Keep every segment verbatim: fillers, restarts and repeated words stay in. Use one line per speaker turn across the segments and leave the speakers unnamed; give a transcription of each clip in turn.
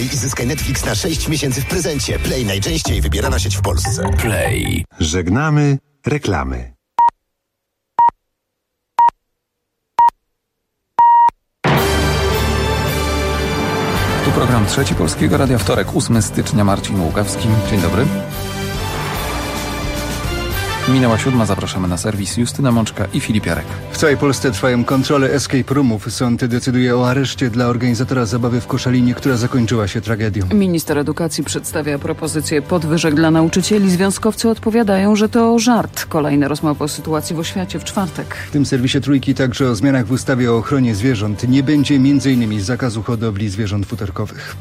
I zyskaj Netflix na sześć miesięcy w prezencie. Play, najczęściej wybierana sieć w Polsce.
Play.
Żegnamy reklamy.
Tu program Trzeci Polskiego Radia, wtorek, ósmego stycznia, Marcin Łukawski. Dzień dobry. Minęła siódma, zapraszamy na serwis. Justyna Mączka i Filip Jarek.
W całej Polsce trwają kontrole escape roomów. Sąd decyduje o areszcie dla organizatora zabawy w Koszalinie, która zakończyła się tragedią.
Minister edukacji przedstawia propozycję podwyżek dla nauczycieli. Związkowcy odpowiadają, że to żart. Kolejne rozmowy o sytuacji w oświacie w czwartek.
W tym serwisie Trójki także o zmianach w ustawie o ochronie zwierząt. Nie będzie między innymi zakazu hodowli zwierząt futerkowych.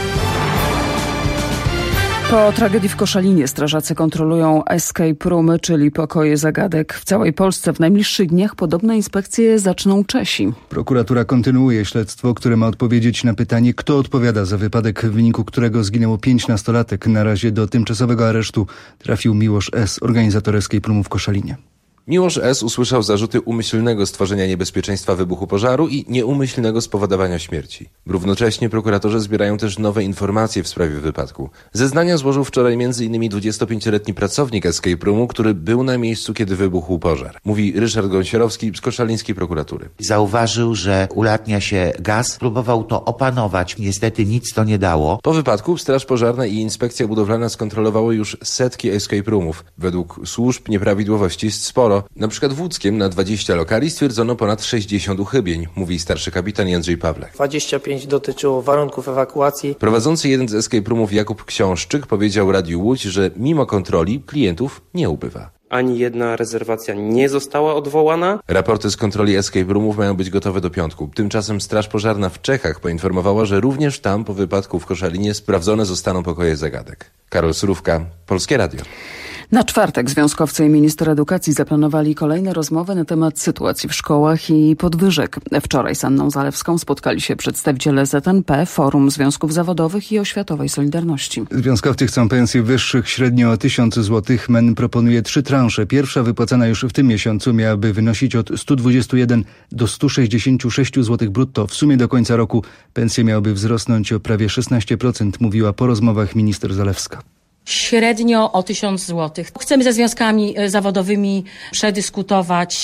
Po tragedii w Koszalinie strażacy kontrolują escape roomy, czyli pokoje zagadek. W całej Polsce w najbliższych dniach podobne inspekcje zaczną Czesi.
Prokuratura kontynuuje śledztwo, które ma odpowiedzieć na pytanie, kto odpowiada za wypadek, w wyniku którego zginęło pięć nastolatek. Na razie do tymczasowego aresztu trafił Miłosz S., organizator escape roomu w Koszalinie.
Miłosz S. usłyszał zarzuty umyślnego stworzenia niebezpieczeństwa wybuchu pożaru i nieumyślnego spowodowania śmierci. Równocześnie prokuratorzy zbierają też nowe informacje w sprawie wypadku. Zeznania złożył wczoraj między innymi dwudziestopięcioletni pracownik escape roomu, który był na miejscu, kiedy wybuchł pożar. Mówi Ryszard Gąsierowski z koszalińskiej prokuratury.
Zauważył, że ulatnia się gaz, próbował to opanować. Niestety nic to nie dało.
Po wypadku Straż Pożarna i Inspekcja Budowlana skontrolowały już setki escape roomów. Według służb nieprawidłowości jest sporo. Na przykład w Łódzkiem na dwadzieścia lokali stwierdzono ponad sześćdziesiąt uchybień, mówi starszy kapitan Jędrzej Pawlak.
dwadzieścia pięć dotyczyło warunków ewakuacji.
Prowadzący jeden z escape roomów Jakub Książczyk powiedział Radiu Łódź, że mimo kontroli klientów nie ubywa.
Ani jedna rezerwacja nie została odwołana.
Raporty z kontroli escape roomów mają być gotowe do piątku. Tymczasem Straż Pożarna w Czechach poinformowała, że również tam po wypadku w Koszalinie sprawdzone zostaną pokoje zagadek. Karol Surówka, Polskie Radio.
Na czwartek związkowcy i minister edukacji zaplanowali kolejne rozmowy na temat sytuacji w szkołach i podwyżek. Wczoraj z Anną Zalewską spotkali się przedstawiciele Z N P, Forum Związków Zawodowych i Oświatowej Solidarności.
Związkowcy chcą pensji wyższych średnio o tysiąc złotych. M E N proponuje trzy transze. Pierwsza, wypłacana już w tym miesiącu, miałaby wynosić od stu dwudziestu jeden do stu sześćdziesięciu sześciu złotych brutto. W sumie do końca roku pensje miałyby wzrosnąć o prawie szesnaście procent, mówiła po rozmowach minister Zalewska.
Średnio o tysiąc złotych. Chcemy ze związkami zawodowymi przedyskutować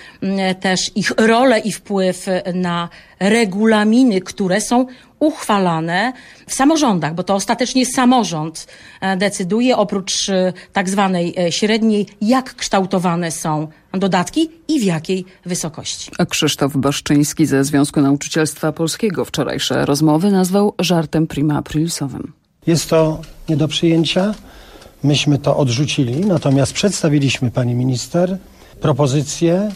też ich rolę i wpływ na regulaminy, które są uchwalane w samorządach, bo to ostatecznie samorząd decyduje, oprócz tak zwanej średniej, jak kształtowane są dodatki i w jakiej wysokości.
A Krzysztof Baszczyński ze Związku Nauczycielstwa Polskiego wczorajsze rozmowy nazwał żartem prima aprilisowym.
Jest to nie do przyjęcia. Myśmy to odrzucili, natomiast przedstawiliśmy pani minister propozycję,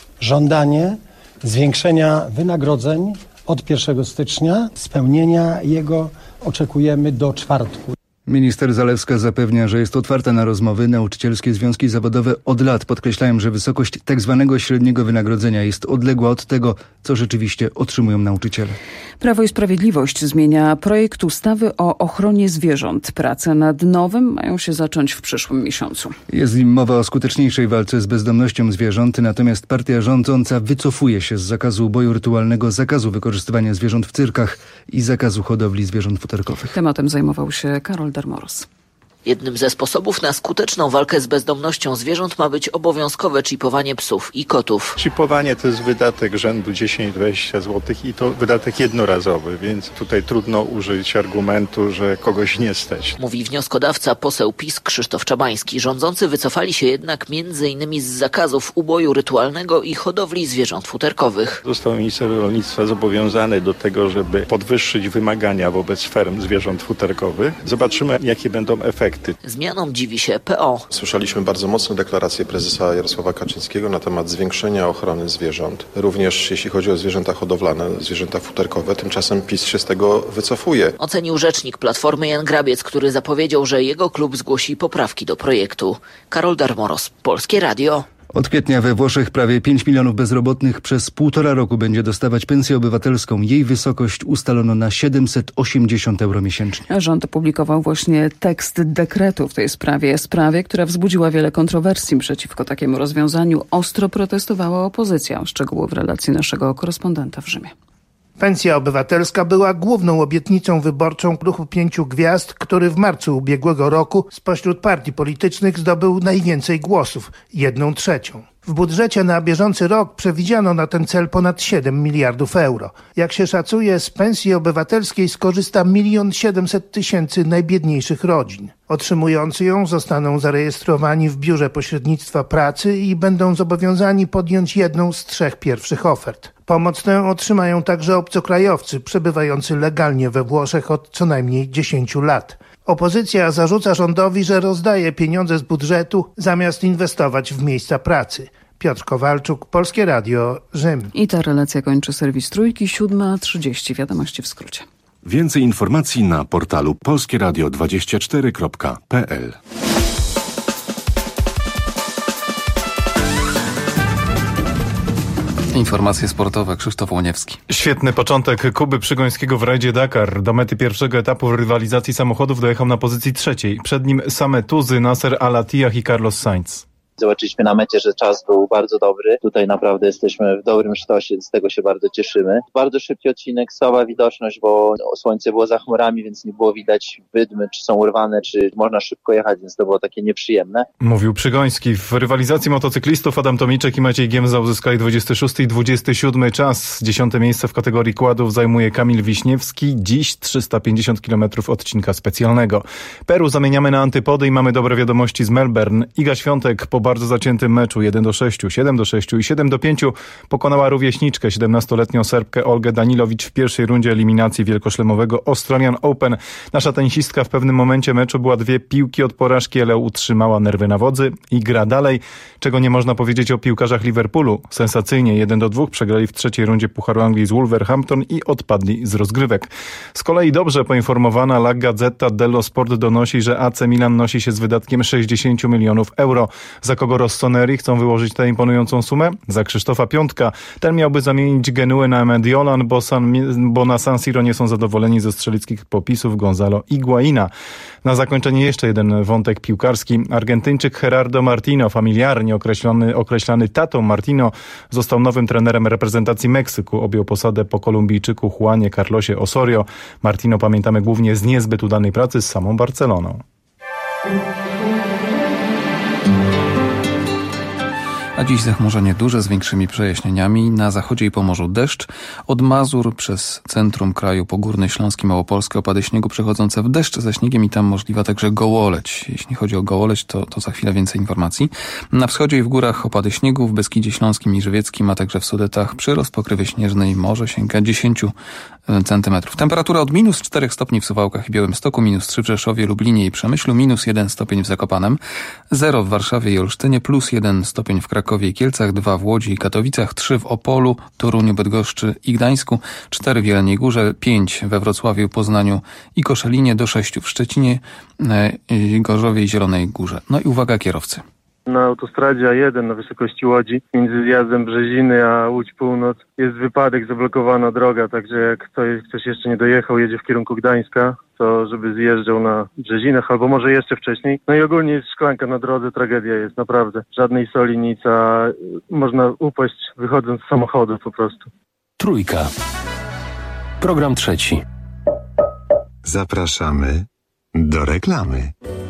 żądanie zwiększenia wynagrodzeń od pierwszego stycznia. Spełnienia jego oczekujemy do czwartku.
Minister Zalewska zapewnia, że jest otwarta na rozmowy. Nauczycielskie związki zawodowe od lat podkreślają, że wysokość tak zwanego średniego wynagrodzenia jest odległa od tego, co rzeczywiście otrzymują nauczyciele.
Prawo i Sprawiedliwość zmienia projekt ustawy o ochronie zwierząt. Prace nad nowym mają się zacząć w przyszłym miesiącu.
Jest w nim mowa o skuteczniejszej walce z bezdomnością zwierząt, natomiast partia rządząca wycofuje się z zakazu uboju rytualnego, zakazu wykorzystywania zwierząt w cyrkach i zakazu hodowli zwierząt futerkowych.
Tematem zajmował się Karol Darmoros.
Jednym ze sposobów na skuteczną walkę z bezdomnością zwierząt ma być obowiązkowe czipowanie psów i kotów.
Czipowanie to jest wydatek rzędu dziesięć do dwudziestu złotych i to wydatek jednorazowy, więc tutaj trudno użyć argumentu, że kogoś nie stać.
Mówi wnioskodawca, poseł PiS Krzysztof Czabański. Rządzący wycofali się jednak między innymi z zakazów uboju rytualnego i hodowli zwierząt futerkowych.
Został minister rolnictwa zobowiązany do tego, żeby podwyższyć wymagania wobec ferm zwierząt futerkowych. Zobaczymy, jakie będą efekty.
Zmianom dziwi się P O.
Słyszeliśmy bardzo mocne deklaracje prezesa Jarosława Kaczyńskiego na temat zwiększenia ochrony zwierząt. Również jeśli chodzi o zwierzęta hodowlane, zwierzęta futerkowe. Tymczasem PiS się z tego wycofuje.
Ocenił rzecznik Platformy Jan Grabiec, który zapowiedział, że jego klub zgłosi poprawki do projektu. Karol Darmoros, Polskie Radio.
Od kwietnia we Włoszech prawie pięć milionów bezrobotnych przez półtora roku będzie dostawać pensję obywatelską. Jej wysokość ustalono na siedemset osiemdziesiąt euro miesięcznie.
Rząd opublikował właśnie tekst dekretu w tej sprawie. Sprawie, która wzbudziła wiele kontrowersji. Przeciwko takiemu rozwiązaniu ostro protestowała opozycja. Szczegóły w relacji naszego korespondenta w Rzymie.
Pensja obywatelska była główną obietnicą wyborczą Ruchu Pięciu Gwiazd, który w marcu ubiegłego roku spośród partii politycznych zdobył najwięcej głosów, jedną trzecią. W budżecie na bieżący rok przewidziano na ten cel ponad siedem miliardów euro. Jak się szacuje, z pensji obywatelskiej skorzysta milion siedemset tysięcy najbiedniejszych rodzin. Otrzymujący ją zostaną zarejestrowani w Biurze Pośrednictwa Pracy i będą zobowiązani podjąć jedną z trzech pierwszych ofert. Pomoc tę otrzymają także obcokrajowcy przebywający legalnie we Włoszech od co najmniej dziesięciu lat. Opozycja zarzuca rządowi, że rozdaje pieniądze z budżetu zamiast inwestować w miejsca pracy. Piotr Kowalczuk, Polskie Radio, Rzym.
I ta relacja kończy serwis Trójki, siódma trzydzieści. Wiadomości w skrócie.
Więcej informacji na portalu polskieradio dwadzieścia cztery kropka p l.
Informacje sportowe, Krzysztof Łoniewski.
Świetny początek Kuby Przygońskiego w rajdzie Dakar. Do mety pierwszego etapu rywalizacji samochodów dojechał na pozycji trzeciej. Przed nim same tuzy, Nasser Al-Attiyah i Carlos Sainz.
Zobaczyliśmy na mecie, że czas był bardzo dobry. Tutaj naprawdę jesteśmy w dobrym sztosie, z tego się bardzo cieszymy. Bardzo szybki odcinek, słaba widoczność, bo słońce było za chmurami, więc nie było widać wydmy, czy są urwane, czy można szybko jechać, więc to było takie nieprzyjemne.
Mówił Przygoński. W rywalizacji motocyklistów Adam Tomiczek i Maciej Giemza uzyskali dwudziesty szósty i dwudziesty siódmy czas. Dziesiąte miejsce w kategorii kładów zajmuje Kamil Wiśniewski. Dziś trzysta pięćdziesiąt kilometrów odcinka specjalnego. Peru zamieniamy na antypody i mamy dobre wiadomości z Melbourne. Iga Świątek po bardzo zaciętym meczu jeden do sześciu, siedem do sześciu i siedem do pięciu pokonała rówieśniczkę, siedemnastoletnią Serbkę Olgę Danilowicz w pierwszej rundzie eliminacji wielkoszlemowego Australian Open. Nasza tenisistka w pewnym momencie meczu była dwie piłki od porażki, ale utrzymała nerwy na wodzy i gra dalej, czego nie można powiedzieć o piłkarzach Liverpoolu. Sensacyjnie jeden do dwóch przegrali w trzeciej rundzie Pucharu Anglii z Wolverhampton i odpadli z rozgrywek. Z kolei dobrze poinformowana La Gazzetta dello Sport donosi, że A C Milan nosi się z wydatkiem sześćdziesiąt milionów euro. Za kogo Rossoneri chcą wyłożyć tę imponującą sumę? Za Krzysztofa Piątka. Ten miałby zamienić Genuę na Mediolan, bo, San, bo na San Siro nie są zadowoleni ze strzelickich popisów Gonzalo Higuaina. Na zakończenie jeszcze jeden wątek piłkarski. Argentyńczyk Gerardo Martino, familiarnie określony, określany tatą Martino, został nowym trenerem reprezentacji Meksyku. Objął posadę po Kolumbijczyku Juanie Carlosie Osorio. Martino pamiętamy głównie z niezbyt udanej pracy z samą Barceloną.
A dziś zachmurzenie duże z większymi przejaśnieniami. Na zachodzie i Pomorzu deszcz. Od Mazur przez centrum kraju po Górny Śląsk i Małopolskę opady śniegu przechodzące w deszcz ze śniegiem i tam możliwa także gołoleć. Jeśli chodzi o gołoleć, to, to za chwilę więcej informacji. Na wschodzie i w górach opady śniegu, w Beskidzie Śląskim i Żywieckim, a także w Sudetach przyrost pokrywy śnieżnej może sięga dziesięć centymetrów. Temperatura od minus czterech stopni w Suwałkach i Białymstoku, minus trzy w Rzeszowie, Lublinie i Przemyślu, minus jeden stopień w Zakopanem, zero w Warszawie i Olsztynie, plus jeden stopień w Krakowie i Kielcach, dwa w Łodzi i Katowicach, trzy w Opolu, Toruniu, Bydgoszczy i Gdańsku, cztery w Jeleniej Górze, pięć we Wrocławiu, Poznaniu i Koszalinie, do sześciu w Szczecinie, Gorzowie i Zielonej Górze. No i uwaga kierowcy.
Na autostradzie A jeden na wysokości Łodzi między zjazdem Brzeziny a Łódź Północ jest wypadek, zablokowana droga, także jak ktoś, ktoś jeszcze nie dojechał, jedzie w kierunku Gdańska, to żeby zjeżdżał na Brzezinach albo może jeszcze wcześniej. No i ogólnie jest szklanka na drodze, tragedia jest naprawdę. Żadnej soli, nic, a można upaść wychodząc z samochodu po prostu.
Trójka. Program trzeci.
Zapraszamy do reklamy.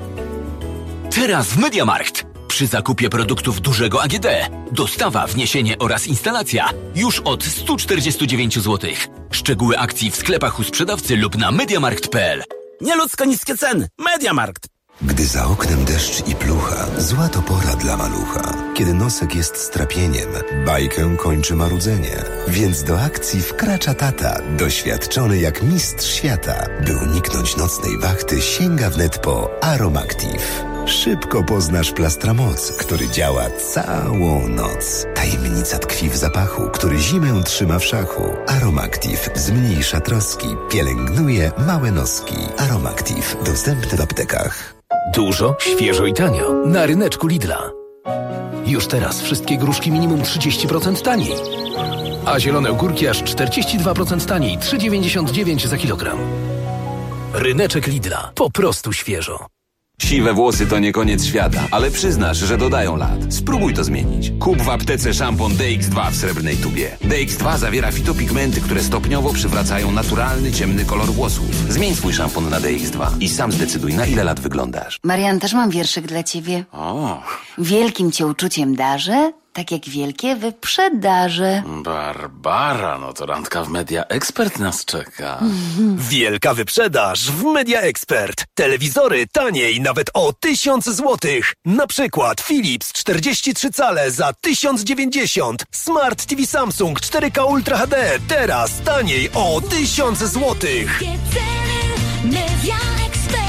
Teraz w MediaMarkt. Przy zakupie produktów dużego A G D dostawa, wniesienie oraz instalacja już od sto czterdzieści dziewięć złotych. Szczegóły akcji w sklepach u sprzedawcy lub na mediamarkt kropka p l.
Nieludzko niskie ceny. MediaMarkt.
Gdy za oknem deszcz i plucha, zła to pora dla malucha. Kiedy nosek jest strapieniem, bajkę kończy marudzenie. Więc do akcji wkracza tata, doświadczony jak mistrz świata. By uniknąć nocnej wachty, sięga wnet po Aromactive. Szybko poznasz Plastramoc, który działa całą noc. Tajemnica tkwi w zapachu, który zimę trzyma w szachu. Aromactive zmniejsza troski, pielęgnuje małe noski. Aromactive dostępny w aptekach.
Dużo, świeżo i tanio. Na ryneczku Lidla. Już teraz wszystkie gruszki minimum trzydzieści procent taniej. A zielone ogórki aż czterdzieści dwa procent taniej. trzy dziewięćdziesiąt dziewięć za kilogram. Ryneczek Lidla. Po prostu świeżo.
Siwe włosy to nie koniec świata, ale przyznasz, że dodają lat. Spróbuj to zmienić. Kup w aptece szampon D X dwa w srebrnej tubie. D X dwa zawiera fitopigmenty, które stopniowo przywracają naturalny, ciemny kolor włosów. Zmień swój szampon na D X dwa i sam zdecyduj, na ile lat wyglądasz.
Marian, też mam wierszyk dla ciebie.
O.
Wielkim cię uczuciem darzę, tak jak wielkie wyprzedaże.
Barbara, no to randka w Media Expert nas czeka.
Wielka wyprzedaż w Media Expert. Telewizory taniej nawet o tysiąc złotych. Na przykład Philips czterdzieści trzy cale za tysiąc dziewięćdziesiąt. Smart T V Samsung cztery K Ultra H D teraz taniej o tysiąc złotych.
Media Expert.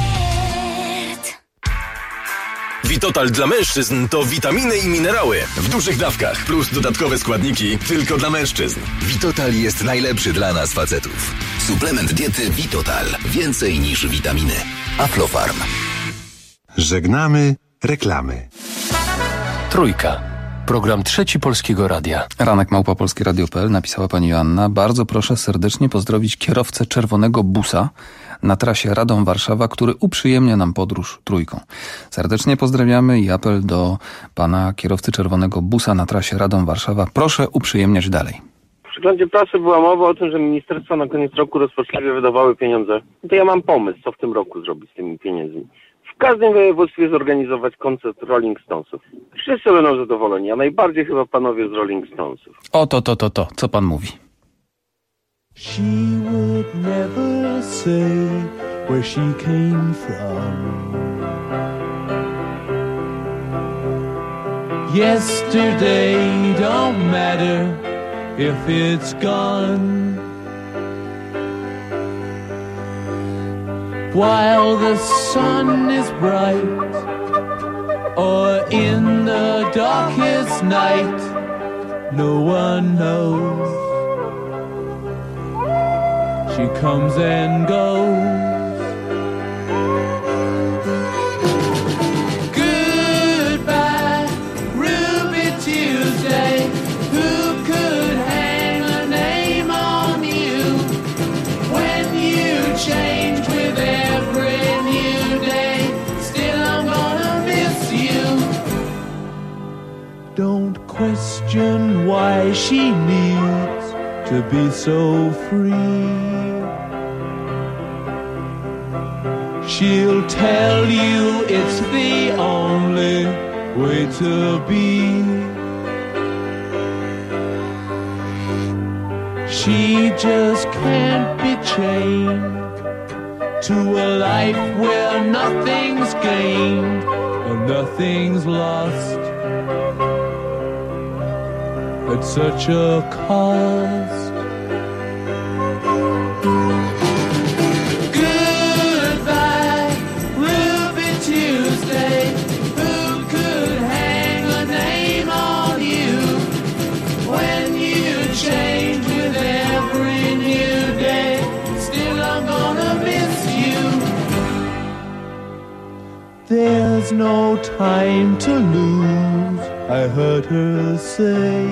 Vitotal dla mężczyzn to witaminy i minerały w dużych dawkach plus dodatkowe składniki tylko dla mężczyzn.
Vitotal jest najlepszy dla nas facetów. Suplement diety Vitotal. Więcej niż witaminy. Aflofarm.
Żegnamy reklamy.
Trójka. Program Trzeci Polskiego Radia.
Ranek małpa polskie radio kropka p l napisała pani Joanna. Bardzo proszę serdecznie pozdrowić kierowcę czerwonego busa na trasie Radom-Warszawa, który uprzyjemnia nam podróż trójką. Serdecznie pozdrawiamy i apel do pana kierowcy czerwonego busa na trasie Radom-Warszawa. Proszę uprzyjemniać dalej.
W przeglądzie prasy była mowa o tym, że ministerstwa na koniec roku rozpaczliwie wydawały pieniądze. To ja mam pomysł, co w tym roku zrobić z tymi pieniędzmi. W każdym województwie zorganizować koncert Rolling Stonesów. Wszyscy będą zadowoleni, a najbardziej chyba panowie z Rolling Stonesów.
O to, to, to, to. Co pan mówi?
She would never say where she came from. Yesterday don't matter if it's gone. While the sun is bright or in the darkest night, no one knows. She comes and goes. Goodbye, Ruby Tuesday. Who could hang a name on you when you change with every new day? Still I'm gonna miss you. Don't question why she needs to be so free. She'll tell you it's the only way to be. She just can't be chained to a life where nothing's gained and nothing's lost at such a cost. There's no time to lose, I heard her say.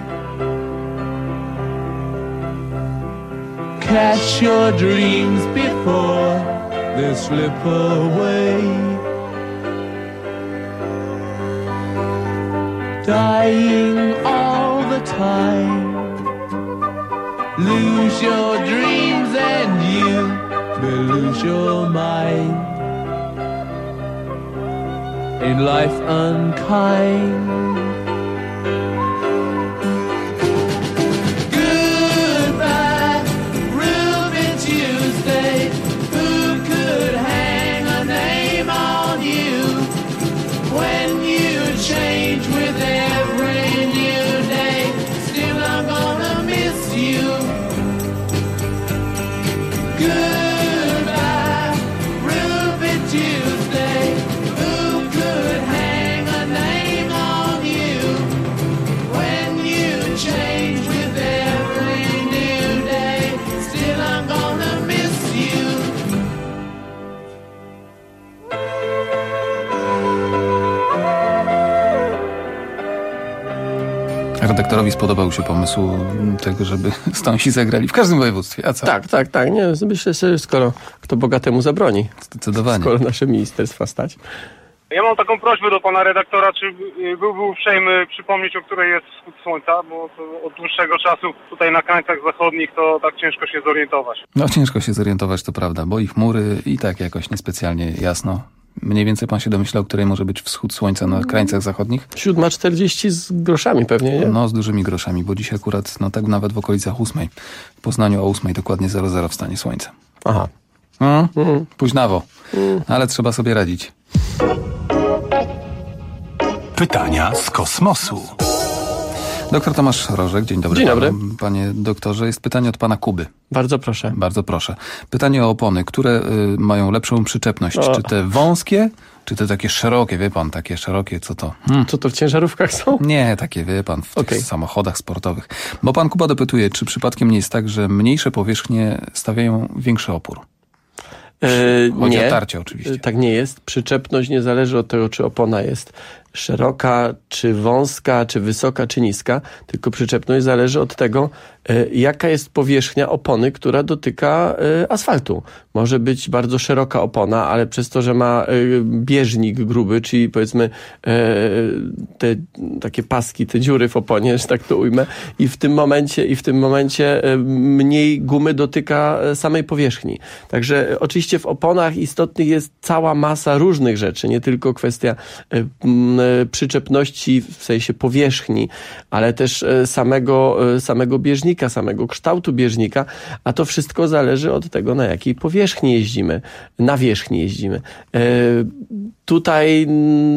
Catch your dreams before they slip away. Dying all the time. Lose your dreams and you may lose your mind. In life unkind. Goodbye, Ruby Tuesday. Who could hang a name on you when you change with every new day? Still I'm gonna miss you. Goodbye, Ruby Tuesday. Who could hang a name on you
Redaktorowi spodobał się pomysł tego, żeby Stonsi zagrali w każdym województwie. A co?
Tak, tak, tak. Nie, myślę sobie, skoro kto bogatemu zabroni.
Zdecydowanie.
Skoro nasze ministerstwa stać.
Ja mam taką prośbę do pana redaktora, czy byłby uprzejmy przypomnieć, o której jest wschód słońca, bo to od dłuższego czasu tutaj na krańcach zachodnich to tak ciężko się zorientować.
No ciężko się zorientować, to prawda, bo i chmury i tak jakoś niespecjalnie jasno. Mniej więcej pan się domyślał, której może być wschód słońca na krańcach zachodnich?
Siódma czterdzieści z groszami pewnie, nie?
No, z dużymi groszami, bo dziś akurat, no tak nawet w okolicach ósmej. W Poznaniu o ósmej dokładnie zero zero wstanie słońce.
Aha.
Mm, mm. Późnawo, mm. ale trzeba sobie radzić.
Pytania z kosmosu.
Doktor Tomasz Rożek, dzień dobry.
Dzień dobry.
Panu, panie doktorze, jest pytanie od pana Kuby.
Bardzo proszę.
Bardzo proszę. Pytanie o opony, które y, mają lepszą przyczepność.
O.
Czy te wąskie, czy te takie szerokie, wie pan, takie szerokie, co to? Hmm.
Co to w ciężarówkach są?
Nie, takie, wie pan, w
okay.
tych samochodach sportowych. Bo pan Kuba dopytuje, czy przypadkiem nie jest tak, że mniejsze powierzchnie stawiają większy opór?
Yy,
Chodzi
nie,
o tarcie oczywiście.
Tak nie jest. Przyczepność nie zależy od tego, czy opona jest szeroka, czy wąska, czy wysoka, czy niska, tylko przyczepność zależy od tego, jaka jest powierzchnia opony, która dotyka asfaltu. Może być bardzo szeroka opona, ale przez to, że ma bieżnik gruby, czyli powiedzmy te takie paski, te dziury w oponie, że tak to ujmę, i w tym momencie, i w tym momencie mniej gumy dotyka samej powierzchni. Także oczywiście w oponach istotnych jest cała masa różnych rzeczy, nie tylko kwestia przyczepności w sensie powierzchni, ale też samego, samego bieżnika, samego kształtu bieżnika, a to wszystko zależy od tego, na jakiej powierzchni jeździmy, na wierzchni jeździmy. E, tutaj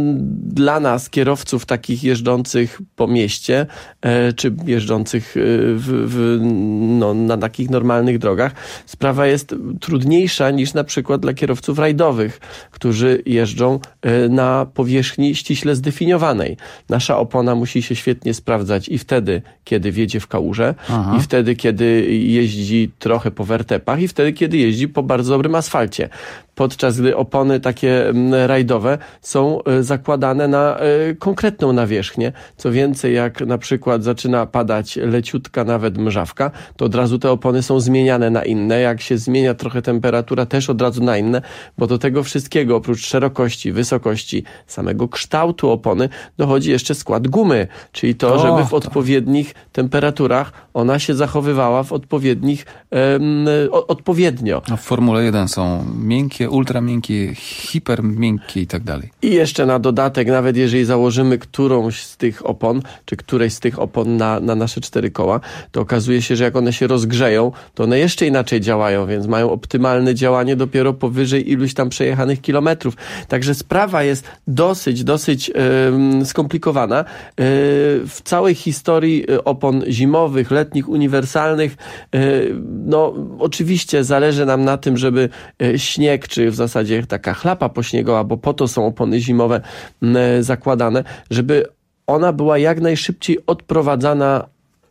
dla nas, kierowców takich jeżdżących po mieście, e, czy jeżdżących w, w, no, na takich normalnych drogach, sprawa jest trudniejsza niż na przykład dla kierowców rajdowych, którzy jeżdżą e, na powierzchni ściśle zdefiniowanej. Nasza opona musi się świetnie sprawdzać i wtedy, kiedy wjedzie w kałużę, Aha. i wtedy, kiedy jeździ trochę po wertepach, i wtedy, kiedy jeździ po bardzo dobrym asfalcie. Podczas gdy opony takie rajdowe są zakładane na konkretną nawierzchnię. Co więcej, jak na przykład zaczyna padać leciutka nawet mrzawka, to od razu te opony są zmieniane na inne. Jak się zmienia trochę temperatura, też od razu na inne, bo do tego wszystkiego, oprócz szerokości, wysokości, samego kształtu opony, dochodzi jeszcze skład gumy, czyli to, o, żeby w odpowiednich temperaturach ona się zachowywała w odpowiednich, um, odpowiednio.
A w Formule jeden są miękkie, ultra miękkie, hiper miękkie i tak dalej.
I jeszcze na dodatek, nawet jeżeli założymy którąś z tych opon, czy którejś z tych opon na, na nasze cztery koła, to okazuje się, że jak one się rozgrzeją, to one jeszcze inaczej działają, więc mają optymalne działanie dopiero powyżej iluś tam przejechanych kilometrów. Także sprawa jest dosyć, dosyć yy, skomplikowana. Yy, w całej historii opon zimowych, letnich, uniwersalnych, yy, no oczywiście zależy nam na tym, żeby śnieg, czy w zasadzie taka chlapa pośniegowa, bo po to są opony zimowe yy, zakładane, żeby ona była jak najszybciej odprowadzana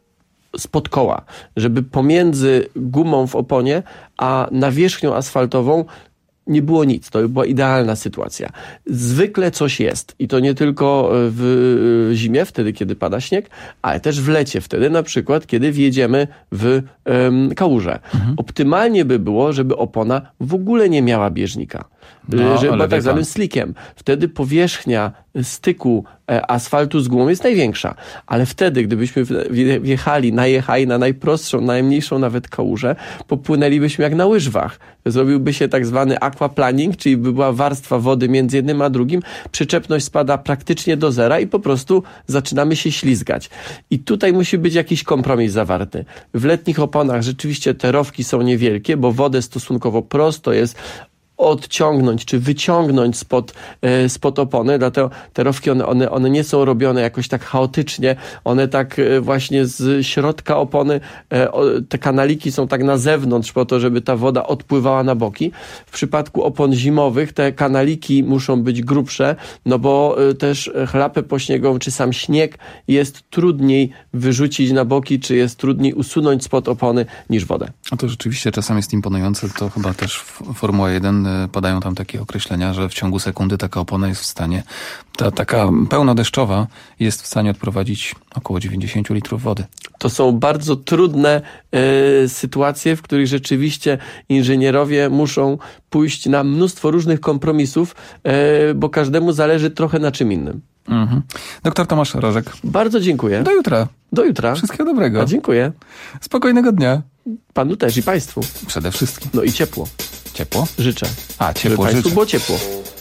spod koła, żeby pomiędzy gumą w oponie a nawierzchnią asfaltową nie było nic. To była idealna sytuacja. Zwykle coś jest. I to nie tylko w zimie, wtedy, kiedy pada śnieg, ale też w lecie, wtedy na przykład, kiedy wjedziemy w um, kałużę. Mhm. Optymalnie by było, żeby opona w ogóle nie miała bieżnika. No, żeby była tak zwanym slickiem. Wtedy powierzchnia styku asfaltu z gumą jest największa. Ale wtedy, gdybyśmy wjechali, najechali na najprostszą, najmniejszą nawet kałużę, popłynęlibyśmy jak na łyżwach. Zrobiłby się tak zwany aquaplaning, czyli by była warstwa wody między jednym a drugim, przyczepność spada praktycznie do zera i po prostu zaczynamy się ślizgać. I tutaj musi być jakiś kompromis zawarty. W letnich oponach rzeczywiście te rowki są niewielkie, bo wodę stosunkowo prosto jest odciągnąć, czy wyciągnąć spod, e, spod opony, dlatego te rowki, one, one, one nie są robione jakoś tak chaotycznie, one tak e, właśnie z środka opony, e, o, te kanaliki są tak na zewnątrz po to, żeby ta woda odpływała na boki. W przypadku opon zimowych te kanaliki muszą być grubsze, no bo e, też chlapę pośniegową, czy sam śnieg jest trudniej wyrzucić na boki, czy jest trudniej usunąć spod opony niż wodę.
A to rzeczywiście czasem jest imponujące, to chyba też Formuła jeden podają tam takie określenia, że w ciągu sekundy taka opona jest w stanie, ta taka pełnodeszczowa jest w stanie odprowadzić około dziewięćdziesiąt litrów wody.
To są bardzo trudne e, sytuacje, w których rzeczywiście inżynierowie muszą pójść na mnóstwo różnych kompromisów, e, bo każdemu zależy trochę na czym innym.
Mhm. Doktor Tomasz Rożek.
Bardzo dziękuję.
Do jutra.
Do jutra.
Wszystkiego dobrego.
A dziękuję.
Spokojnego dnia.
Panu też i państwu.
Przede wszystkim.
No i ciepło.
Ciepło?
Życzę.
A, ciepło
Żeby państwu
życzę.
było ciepło.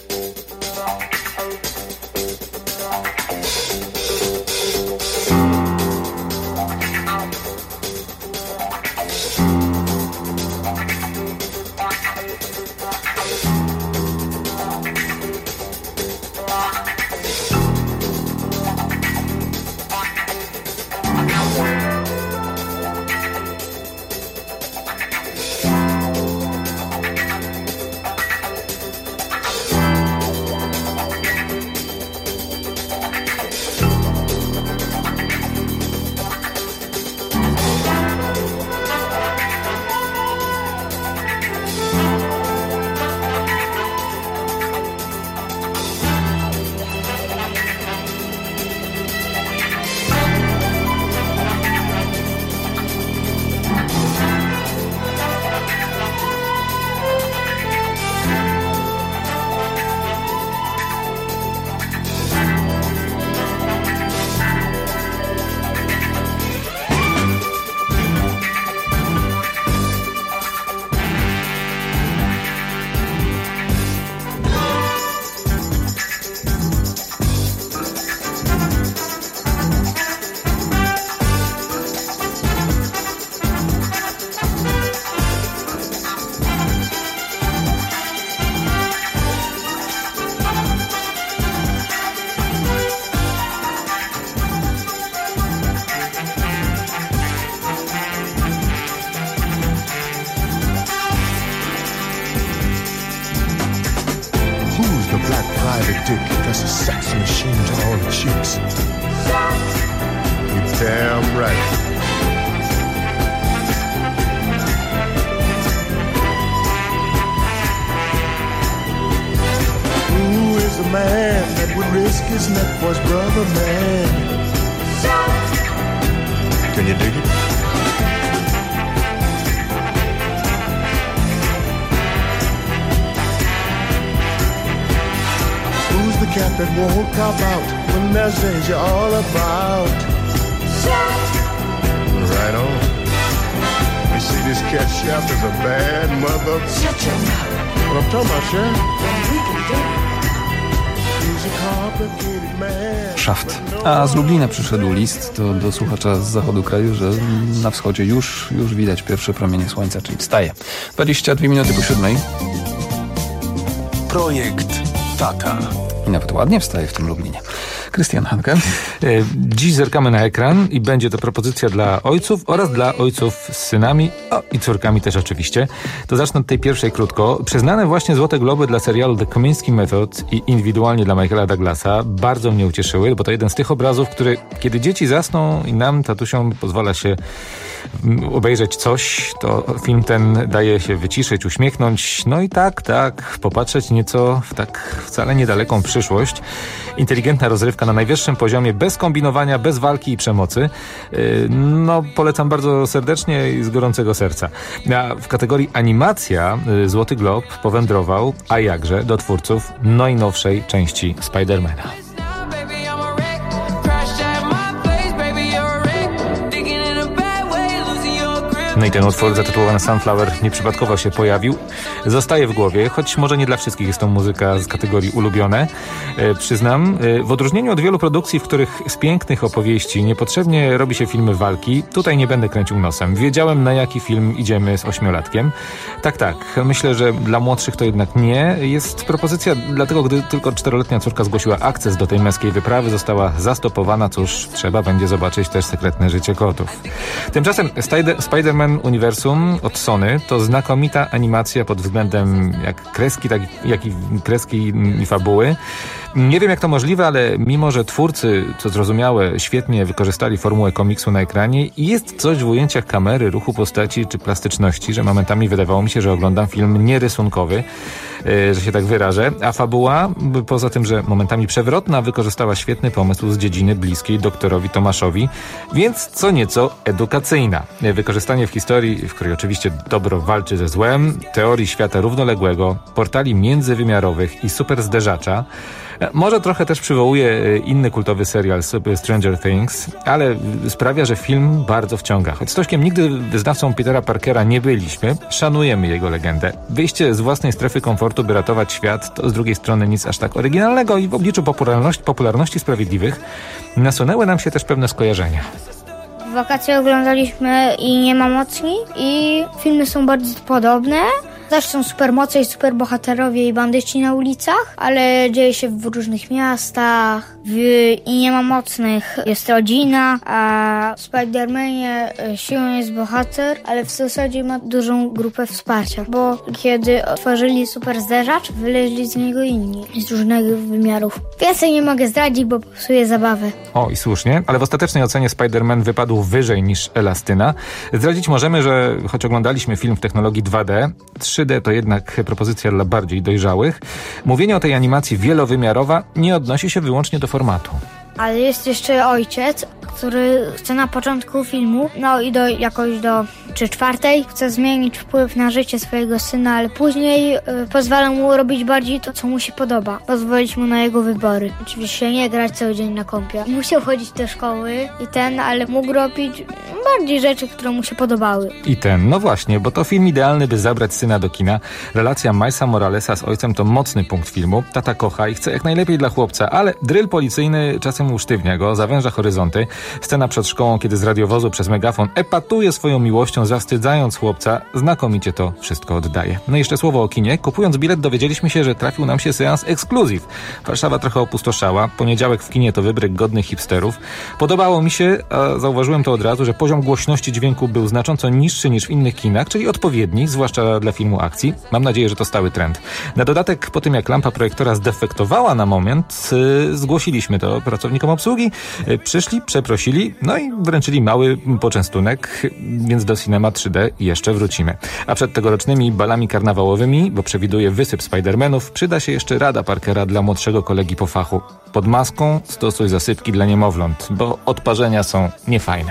That's a sex machine to all the chicks. You're damn right. Who is the man that would risk his neck for his brother, man? Can you dig it? Who's the cat that won't cop out when there's danger all about? Right on. You see, this cat chef is a bad mother. Shut your mouth. What I'm talking about, Chef? He's a complicated man.
Szaft. A z Lublina przyszedł list do, do słuchacza z zachodu kraju, że na wschodzie już, już widać pierwsze promienie słońca, czyli wstaje. dwadzieścia dwie minuty po siódmej.
Projekt Tata.
I nawet ładnie wstaje w tym Lublinie. Krystian Hanke.
Dziś zerkamy na ekran i będzie to propozycja dla ojców oraz dla ojców z synami, o, i córkami też oczywiście. To zacznę od tej pierwszej krótko. Przyznane właśnie Złote Globy dla serialu The Komiński Method i indywidualnie dla Michaela Douglasa bardzo mnie ucieszyły, bo to jeden z tych obrazów, który kiedy dzieci zasną i nam, tatusiom, pozwala się obejrzeć coś, to film ten daje się wyciszyć, uśmiechnąć, no i tak, tak, popatrzeć nieco w tak wcale niedaleką przyszłość. Inteligentna rozrywka na najwyższym poziomie, bez kombinowania, bez walki i przemocy. No, polecam bardzo serdecznie i z gorącego serca. A w kategorii animacja Złoty Glob powędrował, a jakże, do twórców najnowszej części Spidermana. No i ten utwór zatytułowany Sunflower nieprzypadkowo się pojawił. Zostaje w głowie, choć może nie dla wszystkich jest to muzyka z kategorii ulubione. E, przyznam, e, w odróżnieniu od wielu produkcji, w których z pięknych opowieści niepotrzebnie robi się filmy walki, tutaj nie będę kręcił nosem. Wiedziałem, na jaki film idziemy z ośmiolatkiem. Tak, tak, myślę, że dla młodszych to jednak nie. Jest propozycja, dlatego gdy tylko czteroletnia córka zgłosiła akces do tej męskiej wyprawy, została zastopowana. Cóż, trzeba będzie zobaczyć też sekretne życie kotów. Tymczasem Spider- Spider-Man Spider-Man Uniwersum od Sony to znakomita animacja pod względem jak kreski, tak jak i kreski i fabuły. Nie wiem, jak to możliwe, ale mimo, że twórcy, co zrozumiałe, świetnie wykorzystali formułę komiksu na ekranie i jest coś w ujęciach kamery, ruchu postaci czy plastyczności, że momentami wydawało mi się, że oglądam film nierysunkowy, yy, że się tak wyrażę, a fabuła, poza tym, że momentami przewrotna, wykorzystała świetny pomysł z dziedziny bliskiej doktorowi Tomaszowi, więc co nieco edukacyjna. Wykorzystanie w historii, w której oczywiście dobro walczy ze złem, teorii świata równoległego, portali międzywymiarowych i super zderzacza. Może trochę też przywołuje inny kultowy serial Stranger Things, ale sprawia, że film bardzo wciąga. Choć z Tośkiem nigdy wyznawcą Petera Parkera nie byliśmy, szanujemy jego legendę. Wyjście z własnej strefy komfortu, by ratować świat, to z drugiej strony nic aż tak oryginalnego i w obliczu popularności, popularności Sprawiedliwych nasunęły nam się też pewne skojarzenia.
W wakacje oglądaliśmy i Nie ma mocni i filmy są bardzo podobne. Też są supermoce i superbohaterowie i bandyci na ulicach, ale dzieje się w różnych miastach. W I Nie ma mocnych jest rodzina, a w Spider-Manie siłą jest bohater, ale w zasadzie ma dużą grupę wsparcia, bo kiedy otworzyli super zderzacz, wyleźli z niego inni z różnych wymiarów. Więcej nie mogę zdradzić, bo psuje zabawę.
O, i słusznie, ale w ostatecznej ocenie Spider-Man wypadł wyżej niż Elastyna. Zdradzić możemy, że choć oglądaliśmy film w technologii dwa D, trzy D to jednak propozycja dla bardziej dojrzałych. Mówienie o tej animacji wielowymiarowa nie odnosi się wyłącznie do formatu.
Ale jest jeszcze ojciec, który chce na początku filmu, no i do jakoś do czy czwartej, chce zmienić wpływ na życie swojego syna, ale później y, pozwala mu robić bardziej to, co mu się podoba. Pozwolić mu na jego wybory. Oczywiście nie grać cały dzień na kompie. Musiał chodzić do szkoły i ten, ale mógł robić bardziej rzeczy, które mu się podobały.
I ten, no właśnie, bo to film idealny, by zabrać syna do kina. Relacja Milesa Moralesa z ojcem to mocny punkt filmu. Tata kocha i chce jak najlepiej dla chłopca, ale dryl policyjny czasem usztywnia go, zawęża horyzonty. Scena przed szkołą, kiedy z radiowozu przez megafon epatuje swoją miłością, zawstydzając chłopca, znakomicie to wszystko oddaje. No i jeszcze słowo o kinie. Kupując bilet dowiedzieliśmy się, że trafił nam się seans ekskluzyw. Warszawa trochę opustoszała. Poniedziałek w kinie to wybryk godny hipsterów. Podobało mi się, a zauważyłem to od razu, że poziom głośności dźwięku był znacząco niższy niż w innych kinach, czyli odpowiedni, zwłaszcza dla filmu akcji. Mam nadzieję, że to stały trend. Na dodatek, po tym jak lampa projektora zdefektowała na moment, yy, zgłosiliśmy to pracownikom obsługi. Yy, przyszli, przeprosili, no i wręczyli mały poczęstunek, więc do Cinema trzy D jeszcze wrócimy. A przed tegorocznymi balami karnawałowymi, bo przewiduje wysyp Spidermanów, przyda się jeszcze rada Parkera dla młodszego kolegi po fachu. Pod maską stosuj zasypki dla niemowląt, bo odparzenia są niefajne.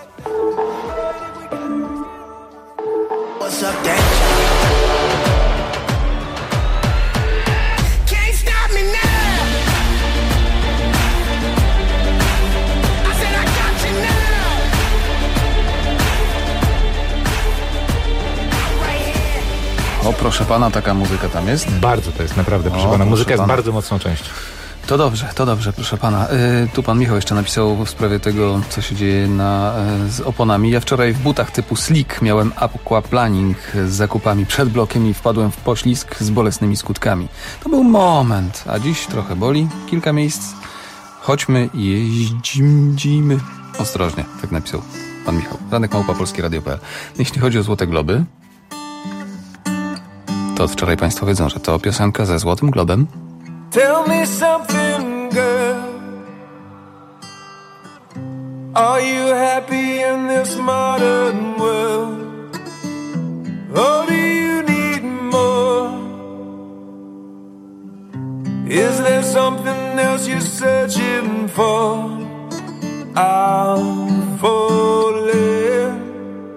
O, proszę pana, taka muzyka tam jest?
Bardzo to jest, naprawdę, proszę o, pana. Muzyka proszę jest pana. Bardzo mocną częścią.
To dobrze, to dobrze, proszę pana. Yy, tu pan Michał jeszcze napisał w sprawie tego, co się dzieje na, yy, z oponami. Ja wczoraj w butach typu slick miałem aquaplaning z zakupami przed blokiem i wpadłem w poślizg z bolesnymi skutkami. To był moment, a dziś trochę boli. Kilka miejsc. Chodźmy i jeździmy. Ostrożnie, tak napisał pan Michał. Ranek Małpa, Polskie Radio kropka pe el. Jeśli chodzi o Złote Globy, to od wczoraj państwo wiedzą, że to piosenka ze Złotym Globem.
Tell me something, girl. Are you happy in this modern world? Or do you need more? Is there something else you're searching for? I'm falling.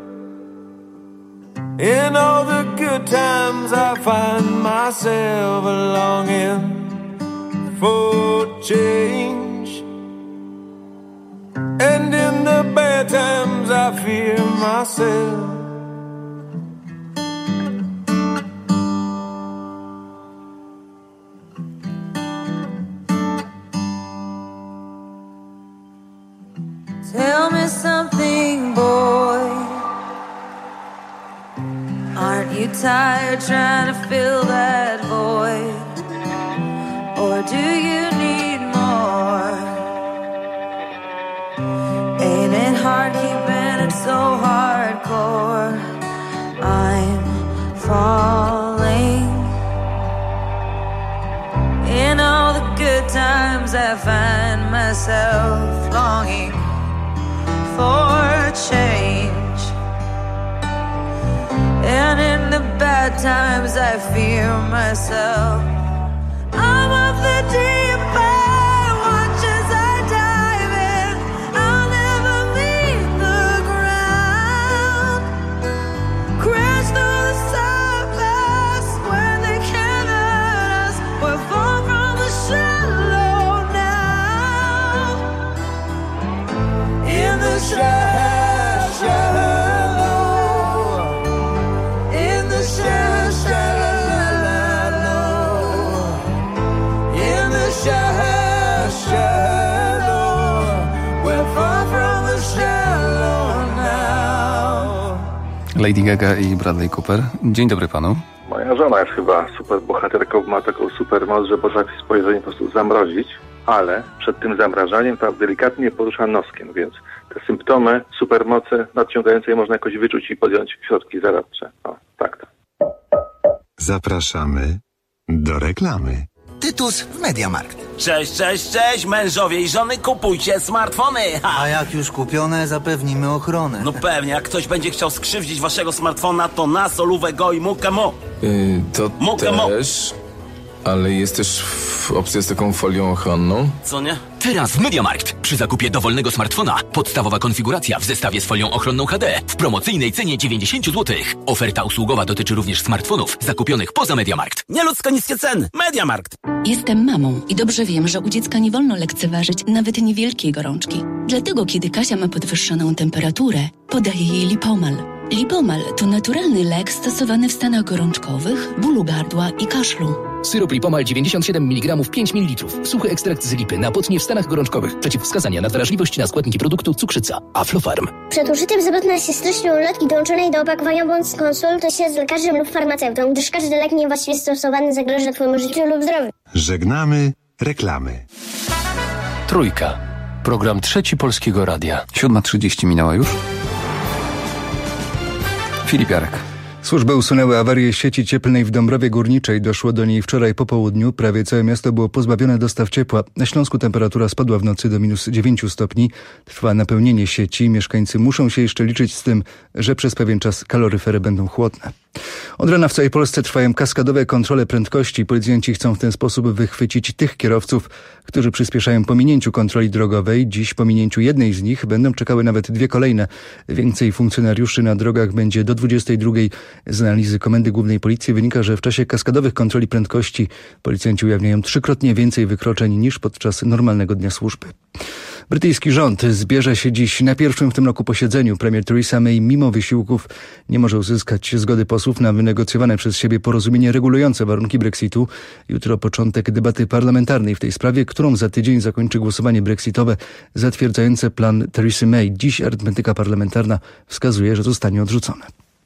In all the good times I find myself longing for change, and in the bad times I fear myself.
Tell me something, boy. Aren't you tired trying to fill that void? Or do you need more? Ain't it hard keeping it so hardcore? I find myself longing for change. And in the bad times I fear myself. I'm of the deep I watch as I dive in. I'll never meet the ground. Crash through the surface where they can't hurt us. We're far from the shallow now. In the shallow, shallow. In the shallow, shallow. In the shallow, shallow. We're far from the shallow now.
Lady Gaga i Bradley Cooper. Dzień dobry panu.
Moja żona jest chyba super bohaterką, ma taką super moc, że potrafi spojrzenie po prostu zamrozić, ale przed tym zamrażaniem tam delikatnie porusza noskiem, więc te symptomy supermocy nadciągającej można jakoś wyczuć i podjąć środki zaradcze. O, tak to.
Zapraszamy do reklamy.
Tytus w MediaMarkt.
Cześć, cześć, cześć, mężowie i żony, kupujcie smartfony! Ha!
A jak już kupione, zapewnimy ochronę.
No pewnie, jak ktoś będzie chciał skrzywdzić waszego smartfona, to na solówę go i mukę mo.
Yy, to
Mukę mo.
też, ale jest też w opcja z taką folią ochronną.
Co nie?
Teraz w MediaMarkt. Przy zakupie dowolnego smartfona podstawowa konfiguracja w zestawie z folią ochronną H D w promocyjnej cenie dziewięćdziesiąt złotych. Oferta usługowa dotyczy również smartfonów zakupionych poza MediaMarkt.
Nieludzko niskie ceny. MediaMarkt.
Jestem mamą i dobrze wiem, że u dziecka nie wolno lekceważyć nawet niewielkiej gorączki. Dlatego, kiedy Kasia ma podwyższoną temperaturę, podaję jej Lipomal. Lipomal to naturalny lek stosowany w stanach gorączkowych, bólu gardła i kaszlu.
Syrop Lipomal dziewięćdziesiąt siedem miligramów pięć mililitrów. Suchy ekstrakt z lipy na potnie w stanach gorączkowych. Przeciwwskazania na wrażliwość na składniki produktu cukrzyca. Aflofarm.
Przed użyciem zapewne się treścią ulotki dołączonej do opakowania bądź skonsultuj się z lekarzem lub farmaceutą, gdyż każdy lek niewłaściwie stosowany zagraża twojemu życiu lub zdrowiu.
Żegnamy reklamy.
Trójka. Program Trzeci Polskiego Radia.
siódma trzydzieści minęła już. Filip Jarek.
Służby usunęły awarię sieci cieplnej w Dąbrowie Górniczej. Doszło do niej wczoraj po południu. Prawie całe miasto było pozbawione dostaw ciepła. Na Śląsku temperatura spadła w nocy do minus dziewięciu stopni. Trwa napełnienie sieci. Mieszkańcy muszą się jeszcze liczyć z tym, że przez pewien czas kaloryfery będą chłodne. Od rana w całej Polsce trwają kaskadowe kontrole prędkości. Policjanci chcą w ten sposób wychwycić tych kierowców, którzy przyspieszają po minięciu kontroli drogowej. Dziś po minięciu jednej z nich będą czekały nawet dwie kolejne. Więcej funkcjonariuszy na drogach będzie do dwudziestej drugiej. Z analizy Komendy Głównej Policji wynika, że w czasie kaskadowych kontroli prędkości policjanci ujawniają trzykrotnie więcej wykroczeń niż podczas normalnego dnia służby. Brytyjski rząd zbierze się dziś na pierwszym w tym roku posiedzeniu. Premier Theresa May mimo wysiłków nie może uzyskać zgody posłów na wynegocjowane przez siebie porozumienie regulujące warunki Brexitu. Jutro początek debaty parlamentarnej w tej sprawie, którą za tydzień zakończy głosowanie brexitowe zatwierdzające plan Theresy May. Dziś arytmetyka parlamentarna wskazuje, że zostanie odrzucone.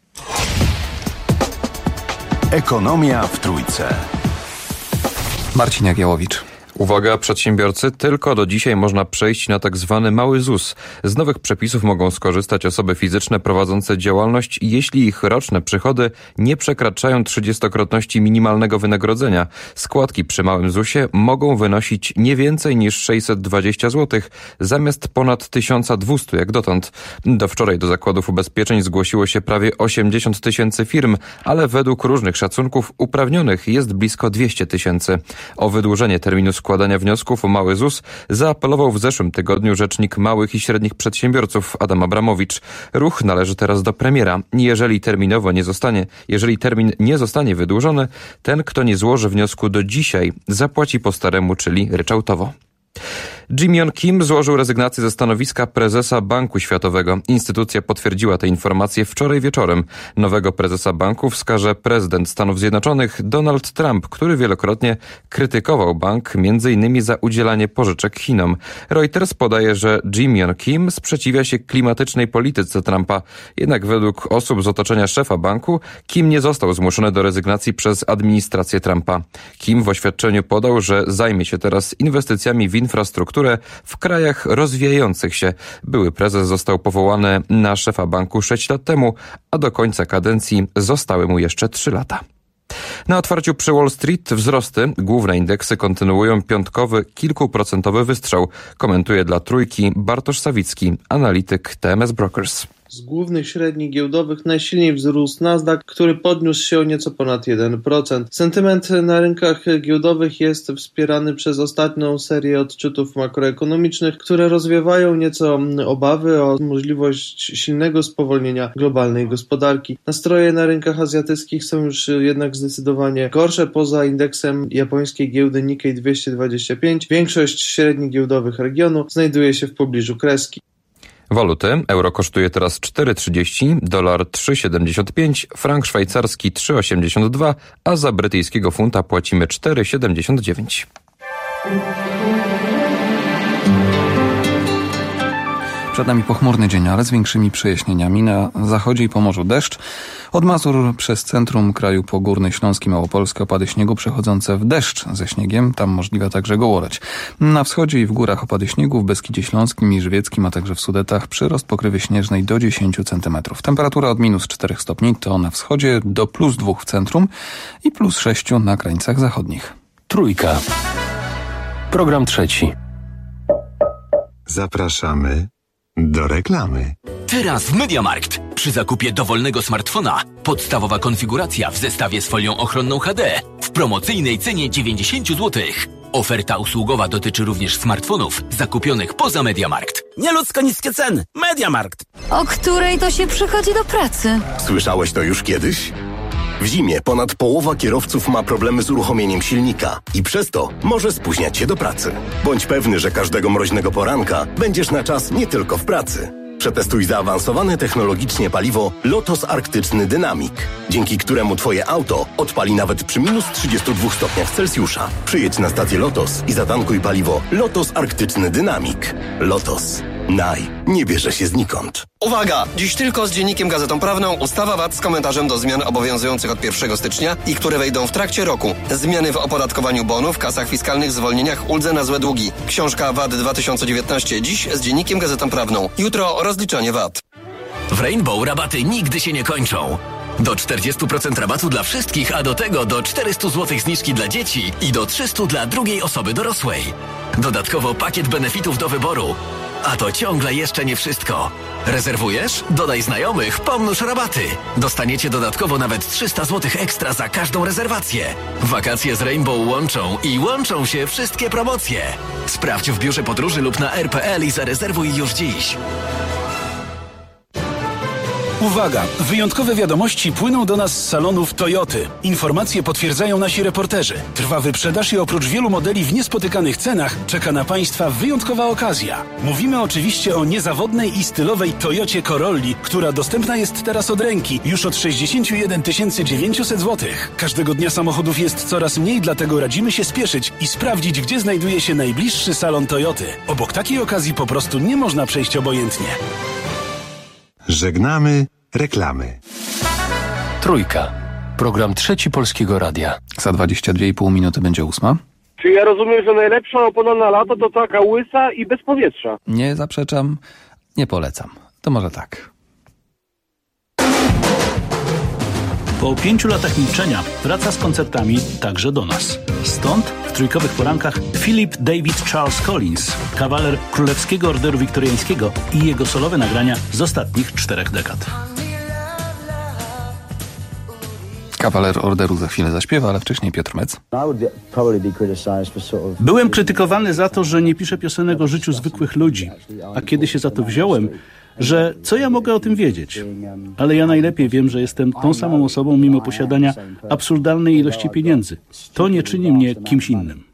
Ekonomia w Trójce.
Marcin Jagiełowicz.
Uwaga, przedsiębiorcy, tylko do dzisiaj można przejść na tak zwany mały Z U S. Z nowych przepisów mogą skorzystać osoby fizyczne prowadzące działalność, jeśli ich roczne przychody nie przekraczają trzydziestokrotności minimalnego wynagrodzenia. Składki przy małym Z U S ie mogą wynosić nie więcej niż sześćset dwadzieścia złotych, zamiast ponad tysiąc dwieście jak dotąd. Do wczoraj do zakładów ubezpieczeń zgłosiło się prawie osiemdziesiąt tysięcy firm, ale według różnych szacunków uprawnionych jest blisko dwieście tysięcy. O wydłużenie terminu składania wniosków o mały Z U S zaapelował w zeszłym tygodniu rzecznik małych i średnich przedsiębiorców Adam Abramowicz. Ruch należy teraz do premiera. Jeżeli terminowo nie zostanie, jeżeli termin nie zostanie wydłużony, ten, kto nie złoży wniosku do dzisiaj, zapłaci po staremu, czyli ryczałtowo. Jim Yong Kim złożył rezygnację ze stanowiska prezesa Banku Światowego. Instytucja potwierdziła te informacje wczoraj wieczorem. Nowego prezesa banku wskaże prezydent Stanów Zjednoczonych Donald Trump, który wielokrotnie krytykował bank między innymi za udzielanie pożyczek Chinom. Reuters podaje, że Jim Yong Kim sprzeciwia się klimatycznej polityce Trumpa. Jednak według osób z otoczenia szefa banku Kim nie został zmuszony do rezygnacji przez administrację Trumpa. Kim w oświadczeniu podał, że zajmie się teraz inwestycjami w infrastrukturę w krajach rozwijających się. Były prezes został powołany na szefa banku sześć lat temu, a do końca kadencji zostały mu jeszcze trzy lata. Na otwarciu przy Wall Street wzrosty. Główne indeksy kontynuują piątkowy, kilkuprocentowy wystrzał. Komentuje dla Trójki Bartosz Sawicki, analityk T M S Brokers.
Z głównych średnich giełdowych najsilniej wzrósł Nasdaq, który podniósł się o nieco ponad jeden procent. Sentyment na rynkach giełdowych jest wspierany przez ostatnią serię odczytów makroekonomicznych, które rozwiewają nieco obawy o możliwość silnego spowolnienia globalnej gospodarki. Nastroje na rynkach azjatyckich są już jednak zdecydowanie gorsze. Poza indeksem japońskiej giełdy Nikkei dwieście dwadzieścia pięć, większość średnich giełdowych regionu znajduje się w pobliżu kreski.
Waluty. Euro kosztuje teraz cztery trzydzieści, dolar trzy siedemdziesiąt pięć, frank szwajcarski trzy osiemdziesiąt dwa, a za brytyjskiego funta płacimy cztery siedemdziesiąt dziewięć.
Przed nami pochmurny dzień, ale z większymi przejaśnieniami. Na zachodzie i Pomorzu deszcz. Od Mazur przez centrum kraju po Górny Śląski, Małopolskę opady śniegu przechodzące w deszcz ze śniegiem. Tam możliwa także gołoleć. Na wschodzie i w górach opady śniegu, w Beskidzie Śląskim i Żywieckim, a także w Sudetach przyrost pokrywy śnieżnej do dziesięć centymetrów. Temperatura od minus czterech stopni to na wschodzie do plus dwóch w centrum i plus sześciu na krańcach zachodnich.
Trójka. Program trzeci.
Zapraszamy do reklamy.
Teraz w MediaMarkt. Przy zakupie dowolnego smartfona podstawowa konfiguracja w zestawie z folią ochronną H D w promocyjnej cenie dziewięćdziesiąt złotych. Oferta usługowa dotyczy również smartfonów zakupionych poza MediaMarkt.
Nieludzko niskie ceny. MediaMarkt.
O której to się przychodzi do pracy?
Słyszałeś to już kiedyś? W zimie ponad połowa kierowców ma problemy z uruchomieniem silnika i przez to może spóźniać się do pracy. Bądź pewny, że każdego mroźnego poranka będziesz na czas nie tylko w pracy. Przetestuj zaawansowane technologicznie paliwo Lotos Arktyczny Dynamic, dzięki któremu Twoje auto odpali nawet przy minus trzydziestu dwóch stopniach Celsjusza. Przyjedź na stację Lotos i zatankuj paliwo Lotos Arktyczny Dynamic. Lotos. Naj. Nie bierze się znikąd.
Uwaga! Dziś tylko z Dziennikiem Gazetą Prawną ustawa V A T z komentarzem do zmian obowiązujących od pierwszego stycznia i które wejdą w trakcie roku. Zmiany w opodatkowaniu bonów, kasach fiskalnych, zwolnieniach, uldze na złe długi. Książka V A T dwa tysiące dziewiętnaście. Dziś z Dziennikiem Gazetą Prawną. Jutro rozliczanie V A T.
W Rainbow rabaty nigdy się nie kończą. Do czterdziestu procent rabatu dla wszystkich, a do tego do czterystu złotych zniżki dla dzieci i do trzystu dla drugiej osoby dorosłej. Dodatkowo pakiet benefitów do wyboru. A to ciągle jeszcze nie wszystko. Rezerwujesz? Dodaj znajomych, pomnóż rabaty. Dostaniecie dodatkowo nawet trzysta złotych ekstra za każdą rezerwację. Wakacje z Rainbow łączą i łączą się wszystkie promocje. Sprawdź w biurze podróży lub na r kropka p l i zarezerwuj już dziś.
Uwaga! Wyjątkowe wiadomości płyną do nas z salonów Toyoty. Informacje potwierdzają nasi reporterzy. Trwa wyprzedaż i oprócz wielu modeli w niespotykanych cenach czeka na Państwa wyjątkowa okazja. Mówimy oczywiście o niezawodnej i stylowej Toyocie Corolli, która dostępna jest teraz od ręki już od sześćdziesiąt jeden tysięcy dziewięćset złotych. Każdego dnia samochodów jest coraz mniej, dlatego radzimy się spieszyć i sprawdzić, gdzie znajduje się najbliższy salon Toyoty. Obok takiej okazji po prostu nie można przejść obojętnie.
Żegnamy reklamy.
Trójka. Program trzeci Polskiego Radia.
Za dwadzieścia dwie i pół minuty będzie ósma.
Czy ja rozumiem, że najlepsza opona na lato to taka łysa i bez powietrza?
Nie zaprzeczam, nie polecam. To może tak.
Po pięciu latach milczenia wraca z koncertami także do nas. Stąd w trójkowych porankach Philip David Charles Collins, kawaler Królewskiego Orderu Wiktoriańskiego i jego solowe nagrania z ostatnich czterech dekad.
Kawaler Orderu za chwilę zaśpiewa, ale wcześniej Piotr Mec.
Byłem krytykowany za to, że nie piszę piosenek o życiu zwykłych ludzi, a kiedy się za to wziąłem, że co ja mogę o tym wiedzieć? Ale ja najlepiej wiem, że jestem tą samą osobą mimo posiadania absurdalnej ilości pieniędzy. To nie czyni mnie kimś innym.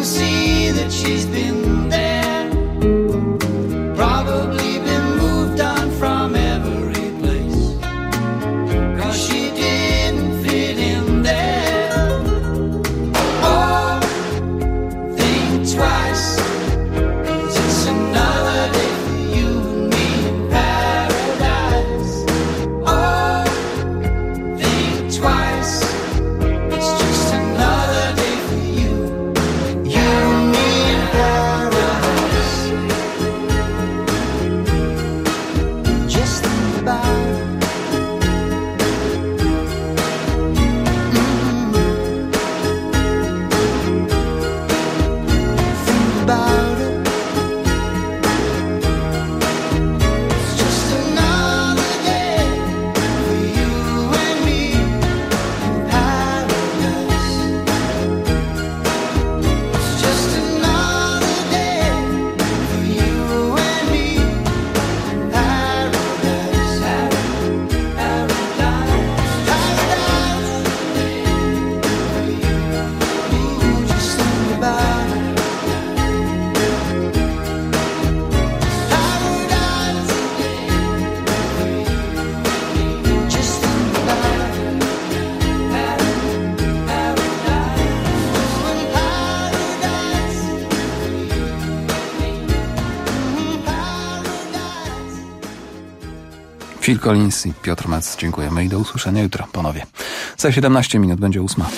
see that she's been there, probably been moved on from every place, 'cause she didn't fit in there. Oh, think twice, 'cause it's another day for you and me in paradise. Oh, think twice, it's just another day for you, you and me in paradise. Just think about it. Mm-hmm. Think about it. It's just another day for you and me in paradise. It's just another day for you and me in paradise. Paradise, ooh, just think about it. Paradise, just think about it.
Phil Collins i Piotr Metz, dziękujemy i do usłyszenia jutro ponownie. Za siedemnaście minut będzie ósma.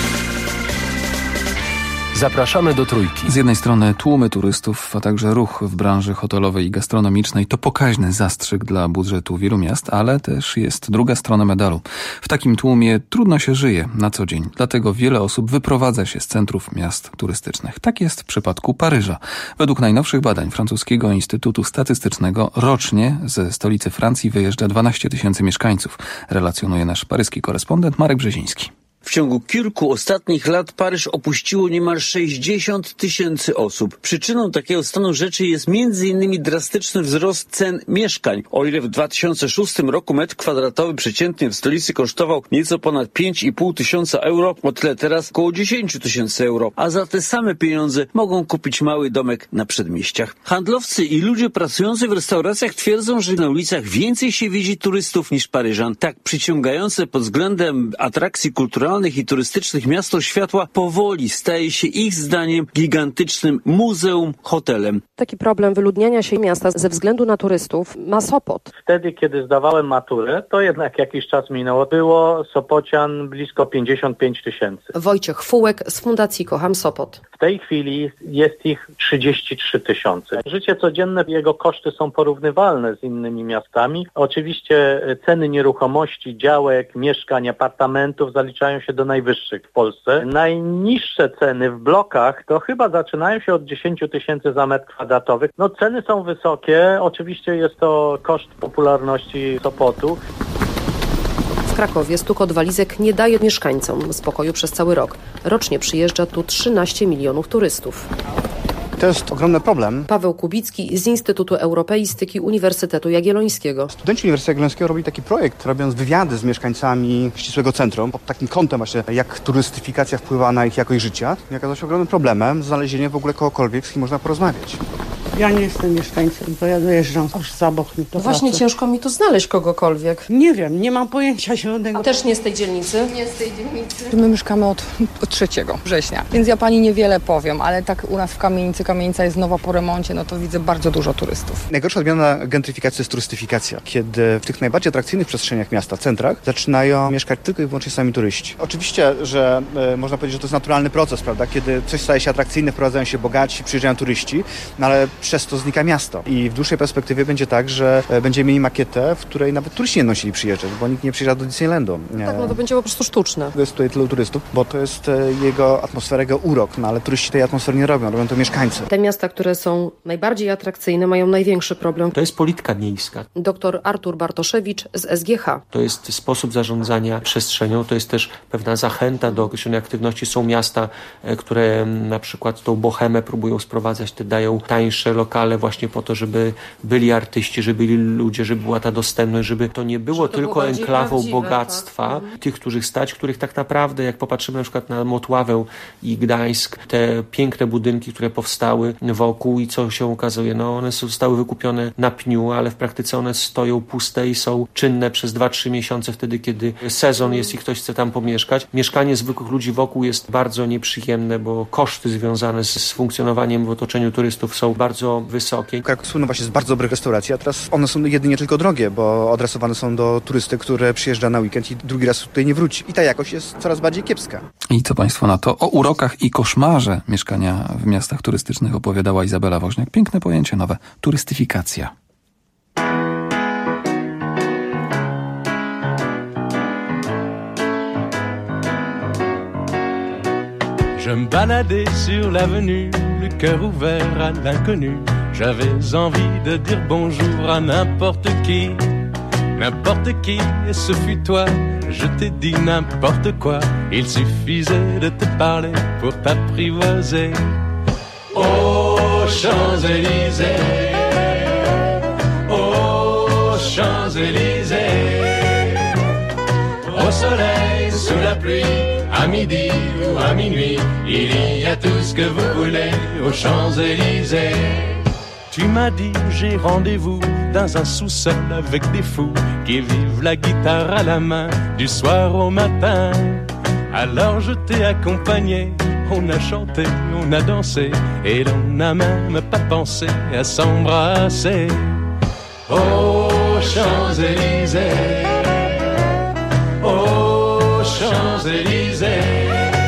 Zapraszamy do Trójki.
Z jednej strony tłumy turystów, a także ruch w branży hotelowej i gastronomicznej to pokaźny zastrzyk dla budżetu wielu miast, ale też jest druga strona medalu. W takim tłumie trudno się żyje na co dzień, dlatego wiele osób wyprowadza się z centrów miast turystycznych. Tak jest w przypadku Paryża. Według najnowszych badań francuskiego Instytutu Statystycznego rocznie ze stolicy Francji wyjeżdża dwanaście tysięcy mieszkańców, relacjonuje nasz paryski korespondent Marek Brzeziński.
W ciągu kilku ostatnich lat Paryż opuściło niemal sześćdziesiąt tysięcy osób. Przyczyną takiego stanu rzeczy jest między innymi drastyczny wzrost cen mieszkań. O ile w dwa tysiące szóstym roku metr kwadratowy przeciętnie w stolicy kosztował nieco ponad pięć i pół tysiąca euro, o tyle teraz około dziesięć tysięcy euro, a za te same pieniądze mogą kupić mały domek na przedmieściach. Handlowcy i ludzie pracujący w restauracjach twierdzą, że na ulicach więcej się widzi turystów niż Paryżan. Tak przyciągające pod względem atrakcji kulturalnych i turystycznych miasto światła powoli staje się ich zdaniem gigantycznym muzeum, hotelem.
Taki problem wyludniania się miasta ze względu na turystów ma Sopot.
Wtedy, kiedy zdawałem maturę, to jednak jakiś czas minęło. Było Sopocian blisko pięćdziesiąt pięć tysięcy.
Wojciech Fułek z Fundacji Kocham Sopot.
W tej chwili jest ich trzydzieści trzy tysiące. Życie codzienne, jego koszty są porównywalne z innymi miastami. Oczywiście ceny nieruchomości, działek, mieszkań, apartamentów zaliczają się do najwyższych w Polsce. Najniższe ceny w blokach to chyba zaczynają się od dziesięć tysięcy za metr kwadratowy. No ceny są wysokie, oczywiście jest to koszt popularności Sopotu.
W Krakowie stukot walizek nie daje mieszkańcom spokoju przez cały rok. Rocznie przyjeżdża tu trzynaście milionów turystów.
To jest ogromny problem.
Paweł Kubicki z Instytutu Europeistyki Uniwersytetu Jagiellońskiego.
Studenci Uniwersytetu Jagiellońskiego robili taki projekt, robiąc wywiady z mieszkańcami ścisłego centrum, pod takim kątem właśnie, jak turystyfikacja wpływa na ich jakość życia. I okazało się ogromnym problemem znalezienie w ogóle kogokolwiek, z kim można porozmawiać.
Ja nie jestem mieszkańcem, bo ja dojeżdżam aż za Bochni do
Właśnie
pracy.
ciężko mi tu znaleźć kogokolwiek.
Nie wiem, nie mam pojęcia zielonego.
A też nie z tej dzielnicy?
Nie z tej dzielnicy. My mieszkamy od, od trzeciego września, więc ja pani niewiele powiem, ale tak u nas w Kamienicy, Kamienica jest nowa po remoncie, no to widzę bardzo dużo turystów.
Najgorsza odmiana gentryfikacji jest turystyfikacja, kiedy w tych najbardziej atrakcyjnych przestrzeniach miasta, centrach, zaczynają mieszkać tylko i wyłącznie sami turyści. Oczywiście, że e, można powiedzieć, że to jest naturalny proces, prawda? Kiedy coś staje się atrakcyjne, wprowadzają się bogaci, przyjeżdżają turyści, no ale przez to znika miasto. I w dłuższej perspektywie będzie tak, że będziemy mieli makietę, w której nawet turyści nie będą chcieli przyjeżdżać, bo nikt nie przyjeżdża do Disneylandu.
No tak, no to będzie po prostu sztuczne.
Jest tutaj tylu turystów, bo to jest jego atmosfera, jego urok, no ale turyści tej atmosfery nie robią, robią to mieszkańcy.
Te miasta, które są najbardziej atrakcyjne, mają największy problem.
To jest polityka miejska.
Doktor Artur Bartoszewicz z S G H.
To jest sposób zarządzania przestrzenią, to jest też pewna zachęta do określonej aktywności. Są miasta, które na przykład tą bohemę próbują sprowadzać, te dają tańsze lokale właśnie po to, żeby byli artyści, żeby byli ludzie, żeby była ta dostępność, żeby to nie było
to
tylko
było
enklawą
prawdziwe,
bogactwa
tak?
tych, których stać, których tak naprawdę, jak popatrzymy na przykład na Motławę i Gdańsk, te piękne budynki, które powstały wokół i co się okazuje, no one zostały wykupione na pniu, ale w praktyce one stoją puste i są czynne przez dwa trzy miesiące wtedy, kiedy sezon jest i ktoś chce tam pomieszkać. Mieszkanie zwykłych ludzi wokół jest bardzo nieprzyjemne, bo koszty związane z, z funkcjonowaniem w otoczeniu turystów są bardzo wysokie.
Kraków słynął właśnie z bardzo dobrych restauracji, a teraz one są jedynie tylko drogie, bo adresowane są do turysty, który przyjeżdża na weekend i drugi raz tutaj nie wróci. I ta jakość jest coraz bardziej kiepska.
I co Państwo na to? O urokach i koszmarze mieszkania w miastach turystycznych opowiadała Izabela Woźniak. Piękne pojęcie nowe. Turystyfikacja.
Je me baladais sur l'avenue, le cœur ouvert à l'inconnu. J'avais envie de dire bonjour à n'importe qui, n'importe qui, et ce fut toi. Je t'ai dit n'importe quoi, il suffisait de te parler pour t'apprivoiser. Aux Champs-Élysées, aux Champs-Élysées, au soleil, sous la pluie, à midi ou à minuit, il y a tout ce que vous voulez aux Champs-Élysées. Tu m'as dit j'ai rendez-vous dans un sous-sol avec des fous qui vivent la guitare à la main du soir au matin. Alors je t'ai accompagné, on a chanté, on a dansé et l'on n'a même pas pensé à s'embrasser. Aux Champs-Élysées, aux Champs-Élysées,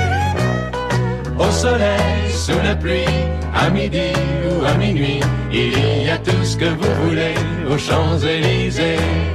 au soleil, sous la pluie, à midi ou à minuit, il y a tout ce que vous voulez aux Champs-Élysées.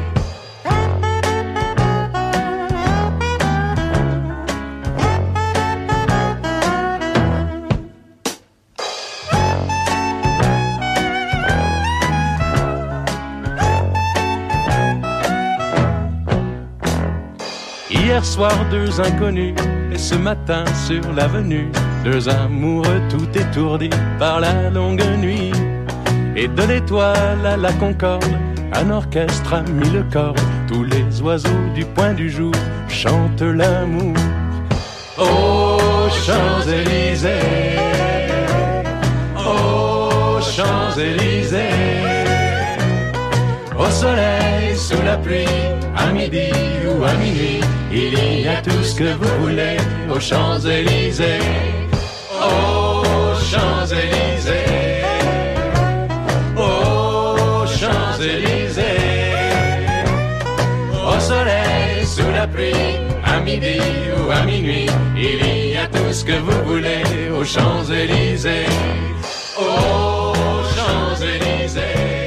Hier soir, deux inconnus, et ce matin sur l'avenue, deux amoureux tout étourdis par la longue nuit. Et de l'étoile à la Concorde, un orchestre a mis le corps. Tous les oiseaux du point du jour chantent l'amour. Aux Champs-Élysées, aux Champs-Élysées, au soleil, sous la pluie, à midi ou à minuit, il y a tout ce que vous voulez aux Champs-Élysées. Aux Champs-Élysées, aux Champs-Élysées, au soleil, sous la pluie, à midi ou à minuit, il y a tout ce que vous voulez aux Champs-Élysées. Aux Champs-Élysées.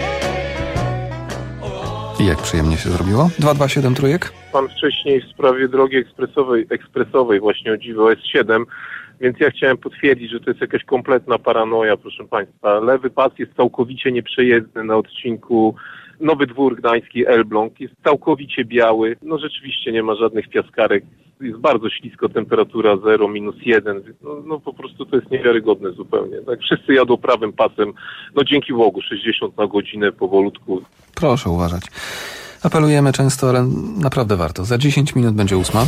I jak przyjemnie się zrobiło? dwa dwa siedem trójek?
Pan wcześniej w sprawie drogi ekspresowej, ekspresowej właśnie o dziwo S siedem, więc ja chciałem potwierdzić, że to jest jakaś kompletna paranoja, proszę Państwa. Lewy pas jest całkowicie nieprzejezdny na odcinku Nowy Dwór Gdański, Elbląg. Jest całkowicie biały. No rzeczywiście nie ma żadnych piaskarek. Jest bardzo ślisko, temperatura zero, minus jeden. No, no po prostu to jest niewiarygodne zupełnie. Tak, wszyscy jadą prawym pasem. No dzięki Bogu, sześćdziesiąt na godzinę powolutku.
Proszę uważać. Apelujemy często, ale naprawdę warto. Za dziesięć minut będzie ósma.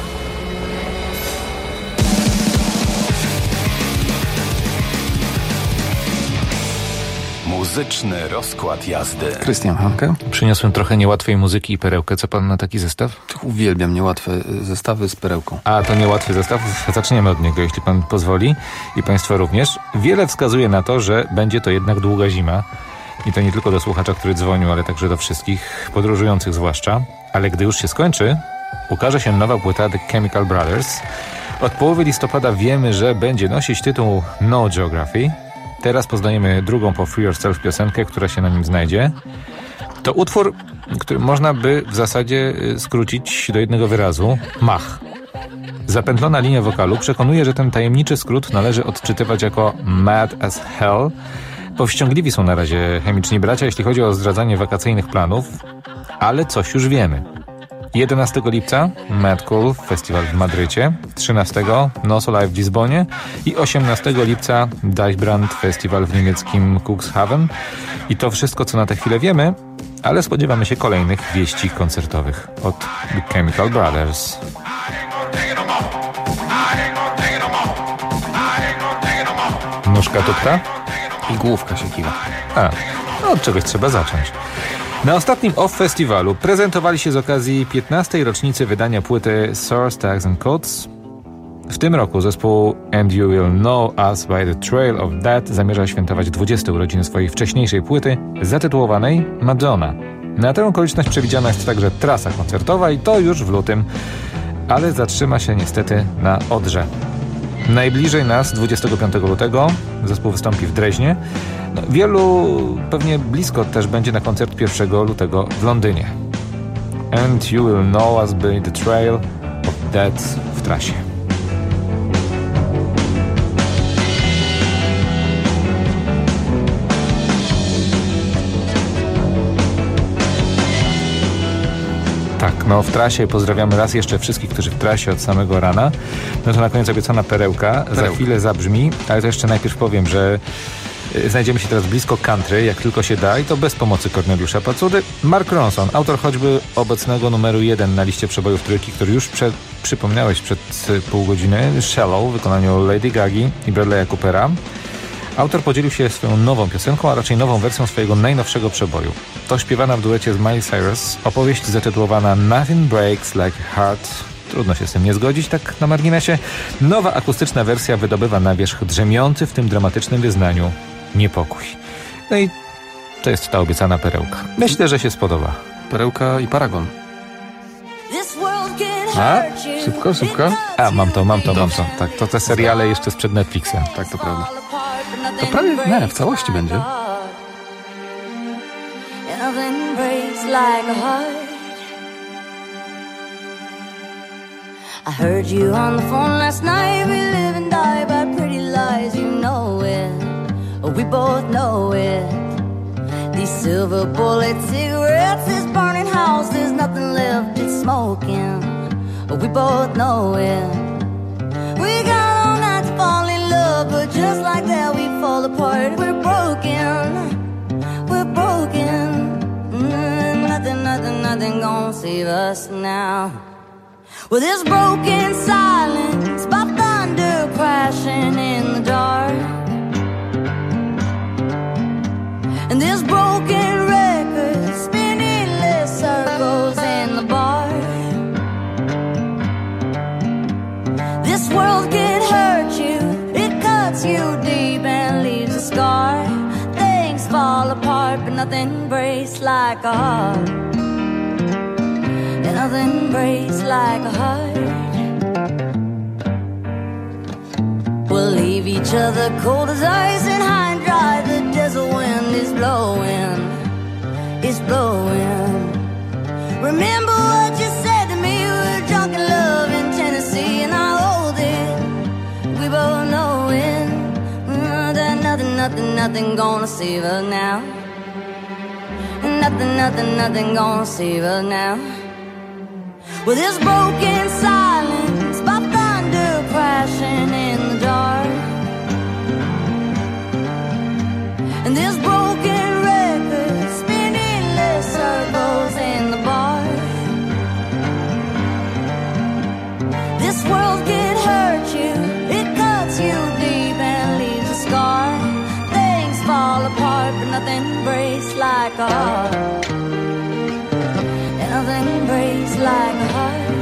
Muzyczny rozkład jazdy.
Krystian Hanke.
Przyniosłem trochę niełatwej muzyki i perełkę. Co pan na taki zestaw?
Uwielbiam niełatwe zestawy z perełką.
A to niełatwy zestaw? Zaczniemy od niego, jeśli pan pozwoli. I państwo również. Wiele wskazuje na to, że będzie to jednak długa zima. I to nie tylko do słuchacza, który dzwonił, ale także do wszystkich podróżujących zwłaszcza. Ale gdy już się skończy, ukaże się nowa płyta The Chemical Brothers. Od połowy listopada wiemy, że będzie nosić tytuł No Geography. Teraz poznajemy drugą po Free Yourself piosenkę, która się na nim znajdzie. To utwór, który można by w zasadzie skrócić do jednego wyrazu. Mach. Zapętlona linia wokalu przekonuje, że ten tajemniczy skrót należy odczytywać jako Mad as Hell. Powściągliwi są na razie chemiczni bracia, jeśli chodzi o zdradzanie wakacyjnych planów, ale coś już wiemy. jedenastego lipca Mad Cool Festiwal w Madrycie, trzynastego Nos Alive w Lizbonie i osiemnastego lipca Deichbrand Festiwal w niemieckim Cuxhaven. I to wszystko, co na tę chwilę wiemy, ale spodziewamy się kolejnych wieści koncertowych od The Chemical Brothers. Nóżka tupta?
I główka się kiwa.
A, no od czegoś trzeba zacząć. Na ostatnim Off Festiwalu prezentowali się z okazji piętnastej rocznicy wydania płyty Source Tags and Codes. W tym roku zespół And You Will Know Us by the Trail of Death zamierza świętować dwudzieste urodziny swojej wcześniejszej płyty zatytułowanej Madonna. Na tę okoliczność przewidziana jest także trasa koncertowa i to już w lutym, ale zatrzyma się niestety na Odrze. Najbliżej nas dwudziestego piątego lutego zespół wystąpi w Dreźnie. No, wielu pewnie blisko też będzie na koncert pierwszego lutego w Londynie. And You Will Know Us by the Trail of Death w trasie. Tak, no w trasie pozdrawiamy raz jeszcze wszystkich, którzy w trasie od samego rana. No to na koniec obiecana perełka, perełka. Za chwilę zabrzmi, ale to jeszcze najpierw powiem, że znajdziemy się teraz blisko country, jak tylko się da, i to bez pomocy Korneliusza Pacudy. Mark Ronson, autor choćby obecnego numeru jeden na liście przebojów trójki, który już przed, przypomniałeś przed pół godziny, Shallow w wykonaniu Lady Gagi i Bradley'a Coopera. Autor podzielił się swoją nową piosenką, a raczej nową wersją swojego najnowszego przeboju. To śpiewana w duecie z Miley Cyrus opowieść zatytułowana Nothing Breaks Like a Heart. Trudno się z tym nie zgodzić, tak na marginesie. Nowa akustyczna wersja wydobywa na wierzch drzemiący w tym dramatycznym wyznaniu niepokój. No i to jest ta obiecana perełka. Myślę, że się spodoba.
Perełka i paragon.
A? Szybko, szybko? A, mam to, mam to, mam to. Tak, to te seriale jeszcze sprzed Netflixa.
Tak, to prawda. To prawie, nie, w całości będzie.
I heard you on the phone last night. We live and die by pretty lies, you know it. We both know it. These silver bullet cigarettes, this burning house, there's nothing left, it's smoking. We both know it. We got all night to fall in love, but just like that we fall apart. We're broken, we're broken. Mm, nothing, nothing, nothing gonna save us now. Well, this broken silence by thunder crashing in the dark, and this broken record spinning less circles in the bar. This world can hurt you, it cuts you deep and leaves a scar. Things fall apart, but nothing breaks like a heart. And nothing breaks like a heart. We'll leave each other cold as ice and high and dry. The desert wind is blowing, it's blowing. Remember what you said to me, we were drunk in love in Tennessee, and I hold it, we both know it. Mm, that nothing, nothing, nothing gonna save us now. Nothing, nothing, nothing gonna save us now. Well, this broken silence by thunder crashing in the dark, and this broken record spinning less circles in the bar. This world can hurt you, it cuts you deep and leaves a scar. Things fall apart, but nothing breaks like a heart. And nothing breaks like a heart.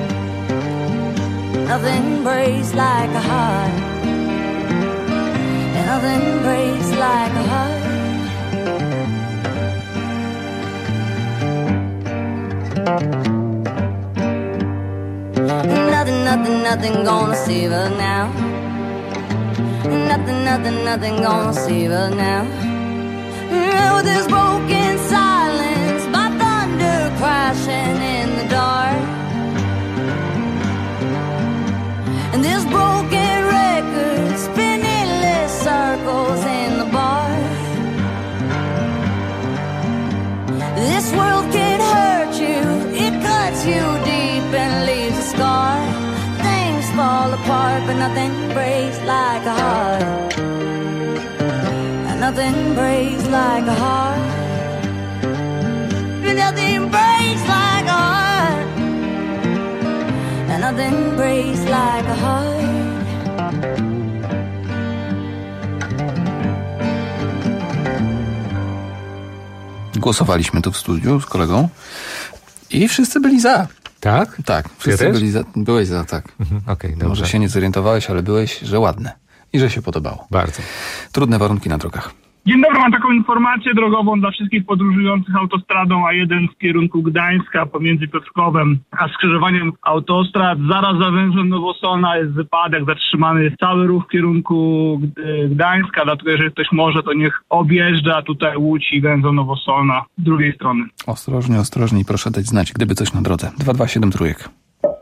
Nothing breaks like a heart. And nothing breaks like a heart. Nothing, nothing, nothing gonna save us now. Nothing, nothing, nothing gonna save us now. With this broken silence by thunder crashing in the dark, and this broken record spinning less circles in the bar. This world can hurt you, it cuts you but nothing breaks like a heart. And nothing breaks like a heart. And nothing breaks like a heart. And nothing breaks like a heart.
Głosowaliśmy tu w studiu z kolegą i wszyscy byli za.
Tak?
Tak, wszyscy
ja
byli za. Byłeś za, tak.
Mhm, okay, dobrze.
Może się nie zorientowałeś, ale byłeś, że ładne i że się podobało.
Bardzo.
Trudne warunki na drogach.
Dzień dobry, mam taką informację drogową dla wszystkich podróżujących autostradą A jeden w kierunku Gdańska pomiędzy Piotrkowem a skrzyżowaniem autostrad. Zaraz za węzłem Nowosolna jest wypadek, zatrzymany jest cały ruch w kierunku Gdańska, dlatego jeżeli ktoś może, to niech objeżdża tutaj Łódź i węzeł Nowosolna z drugiej strony.
Ostrożnie, ostrożnie i proszę dać znać, gdyby coś na drodze. dwa dwa siedem trójek.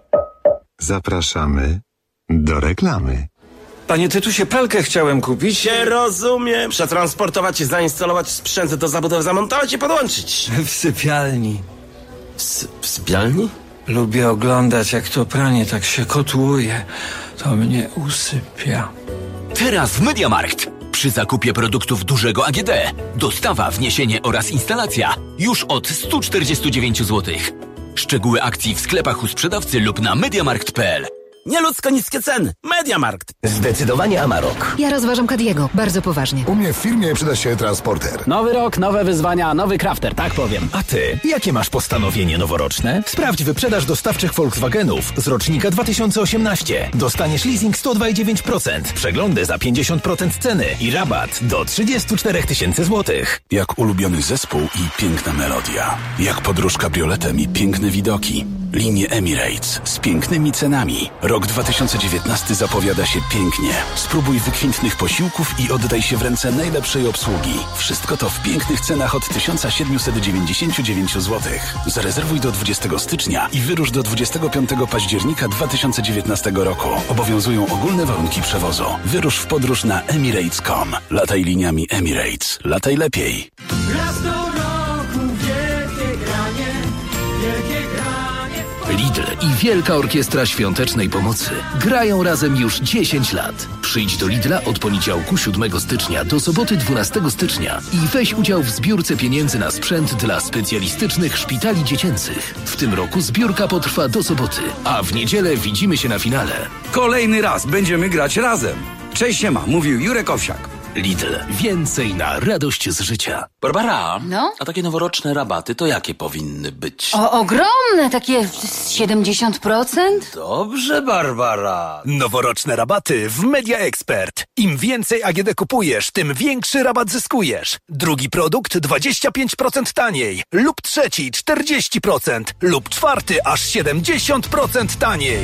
Zapraszamy do reklamy.
Panie Tytusie, pralkę chciałem kupić. Nie rozumiem. Przetransportować i zainstalować sprzęt do zabudowy, zamontować i podłączyć. W sypialni. W, w sypialni? Lubię oglądać, jak to pranie tak się kotłuje. To mnie usypia.
Teraz w MediaMarkt. Przy zakupie produktów dużego A G D. Dostawa, wniesienie oraz instalacja. Już od sto czterdzieści dziewięć złotych. Szczegóły akcji w sklepach u sprzedawcy lub na mediamarkt kropka p l.
Nieludzko niskie ceny. MediaMarkt.
Zdecydowanie Amarok.
Ja rozważam Cadiego, bardzo poważnie.
U mnie w firmie przyda się transporter.
Nowy rok, nowe wyzwania, nowy crafter, tak powiem.
A ty, jakie masz postanowienie noworoczne? Sprawdź wyprzedaż dostawczych Volkswagenów z rocznika dwa tysiące osiemnaście. Dostaniesz leasing sto dwa i dziewięć procent, przeglądy za pięćdziesiąt procent ceny i rabat do trzydzieści cztery tysiące złotych.
Jak ulubiony zespół i piękna melodia. Jak podróż kabrioletem i piękne widoki. Linie Emirates z pięknymi cenami. Rok dwa tysiące dziewiętnasty zapowiada się pięknie. Spróbuj wykwintnych posiłków i oddaj się w ręce najlepszej obsługi. Wszystko to w pięknych cenach od tysiąc siedemset dziewięćdziesiąt dziewięć złotych. Zarezerwuj do dwudziestego stycznia i wyrusz do dwudziestego piątego października dwa tysiące dziewiętnastego roku. Obowiązują ogólne warunki przewozu. Wyrusz w podróż na emirates kropka com. Lataj liniami Emirates. Lataj lepiej.
Raz do roku wielkie granie, wielkie granie.
Lidl i Wielka Orkiestra Świątecznej Pomocy grają razem już dziesięć lat. Przyjdź do Lidla od poniedziałku siódmego stycznia do soboty dwunastego stycznia i weź udział w zbiórce pieniędzy na sprzęt dla specjalistycznych szpitali dziecięcych. W tym roku zbiórka potrwa do soboty, a w niedzielę widzimy się na finale.
Kolejny raz będziemy grać razem. Cześć, siema, mówił Jurek Owsiak.
Lidl. Więcej na radość z życia.
Barbara,
No?
a takie noworoczne rabaty to jakie powinny być?
O, ogromne, takie siedemdziesiąt procent?
Dobrze, Barbara.
Noworoczne rabaty w Media Expert. Im więcej A G D kupujesz, tym większy rabat zyskujesz. Drugi produkt dwadzieścia pięć procent taniej. Lub trzeci czterdzieści procent. Lub czwarty aż siedemdziesiąt procent taniej.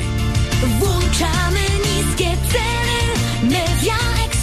Włączamy niskie ceny. Media Expert.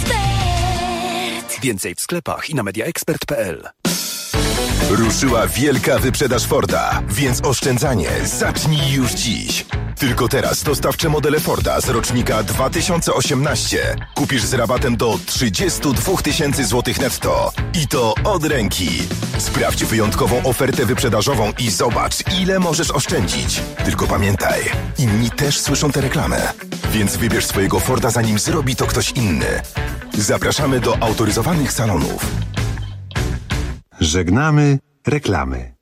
Więcej w sklepach i na mediaexpert kropka p l.
Ruszyła wielka wyprzedaż Forda, więc oszczędzanie zacznij już dziś. Tylko teraz dostawcze modele Forda z rocznika dwa tysiące osiemnaście kupisz z rabatem do trzydzieści dwa tysiące złotych netto. I to od ręki. Sprawdź wyjątkową ofertę wyprzedażową i zobacz, ile możesz oszczędzić. Tylko pamiętaj, inni też słyszą tę reklamę. Więc wybierz swojego Forda, zanim zrobi to ktoś inny. Zapraszamy do autoryzowanych salonów.
Żegnamy reklamy.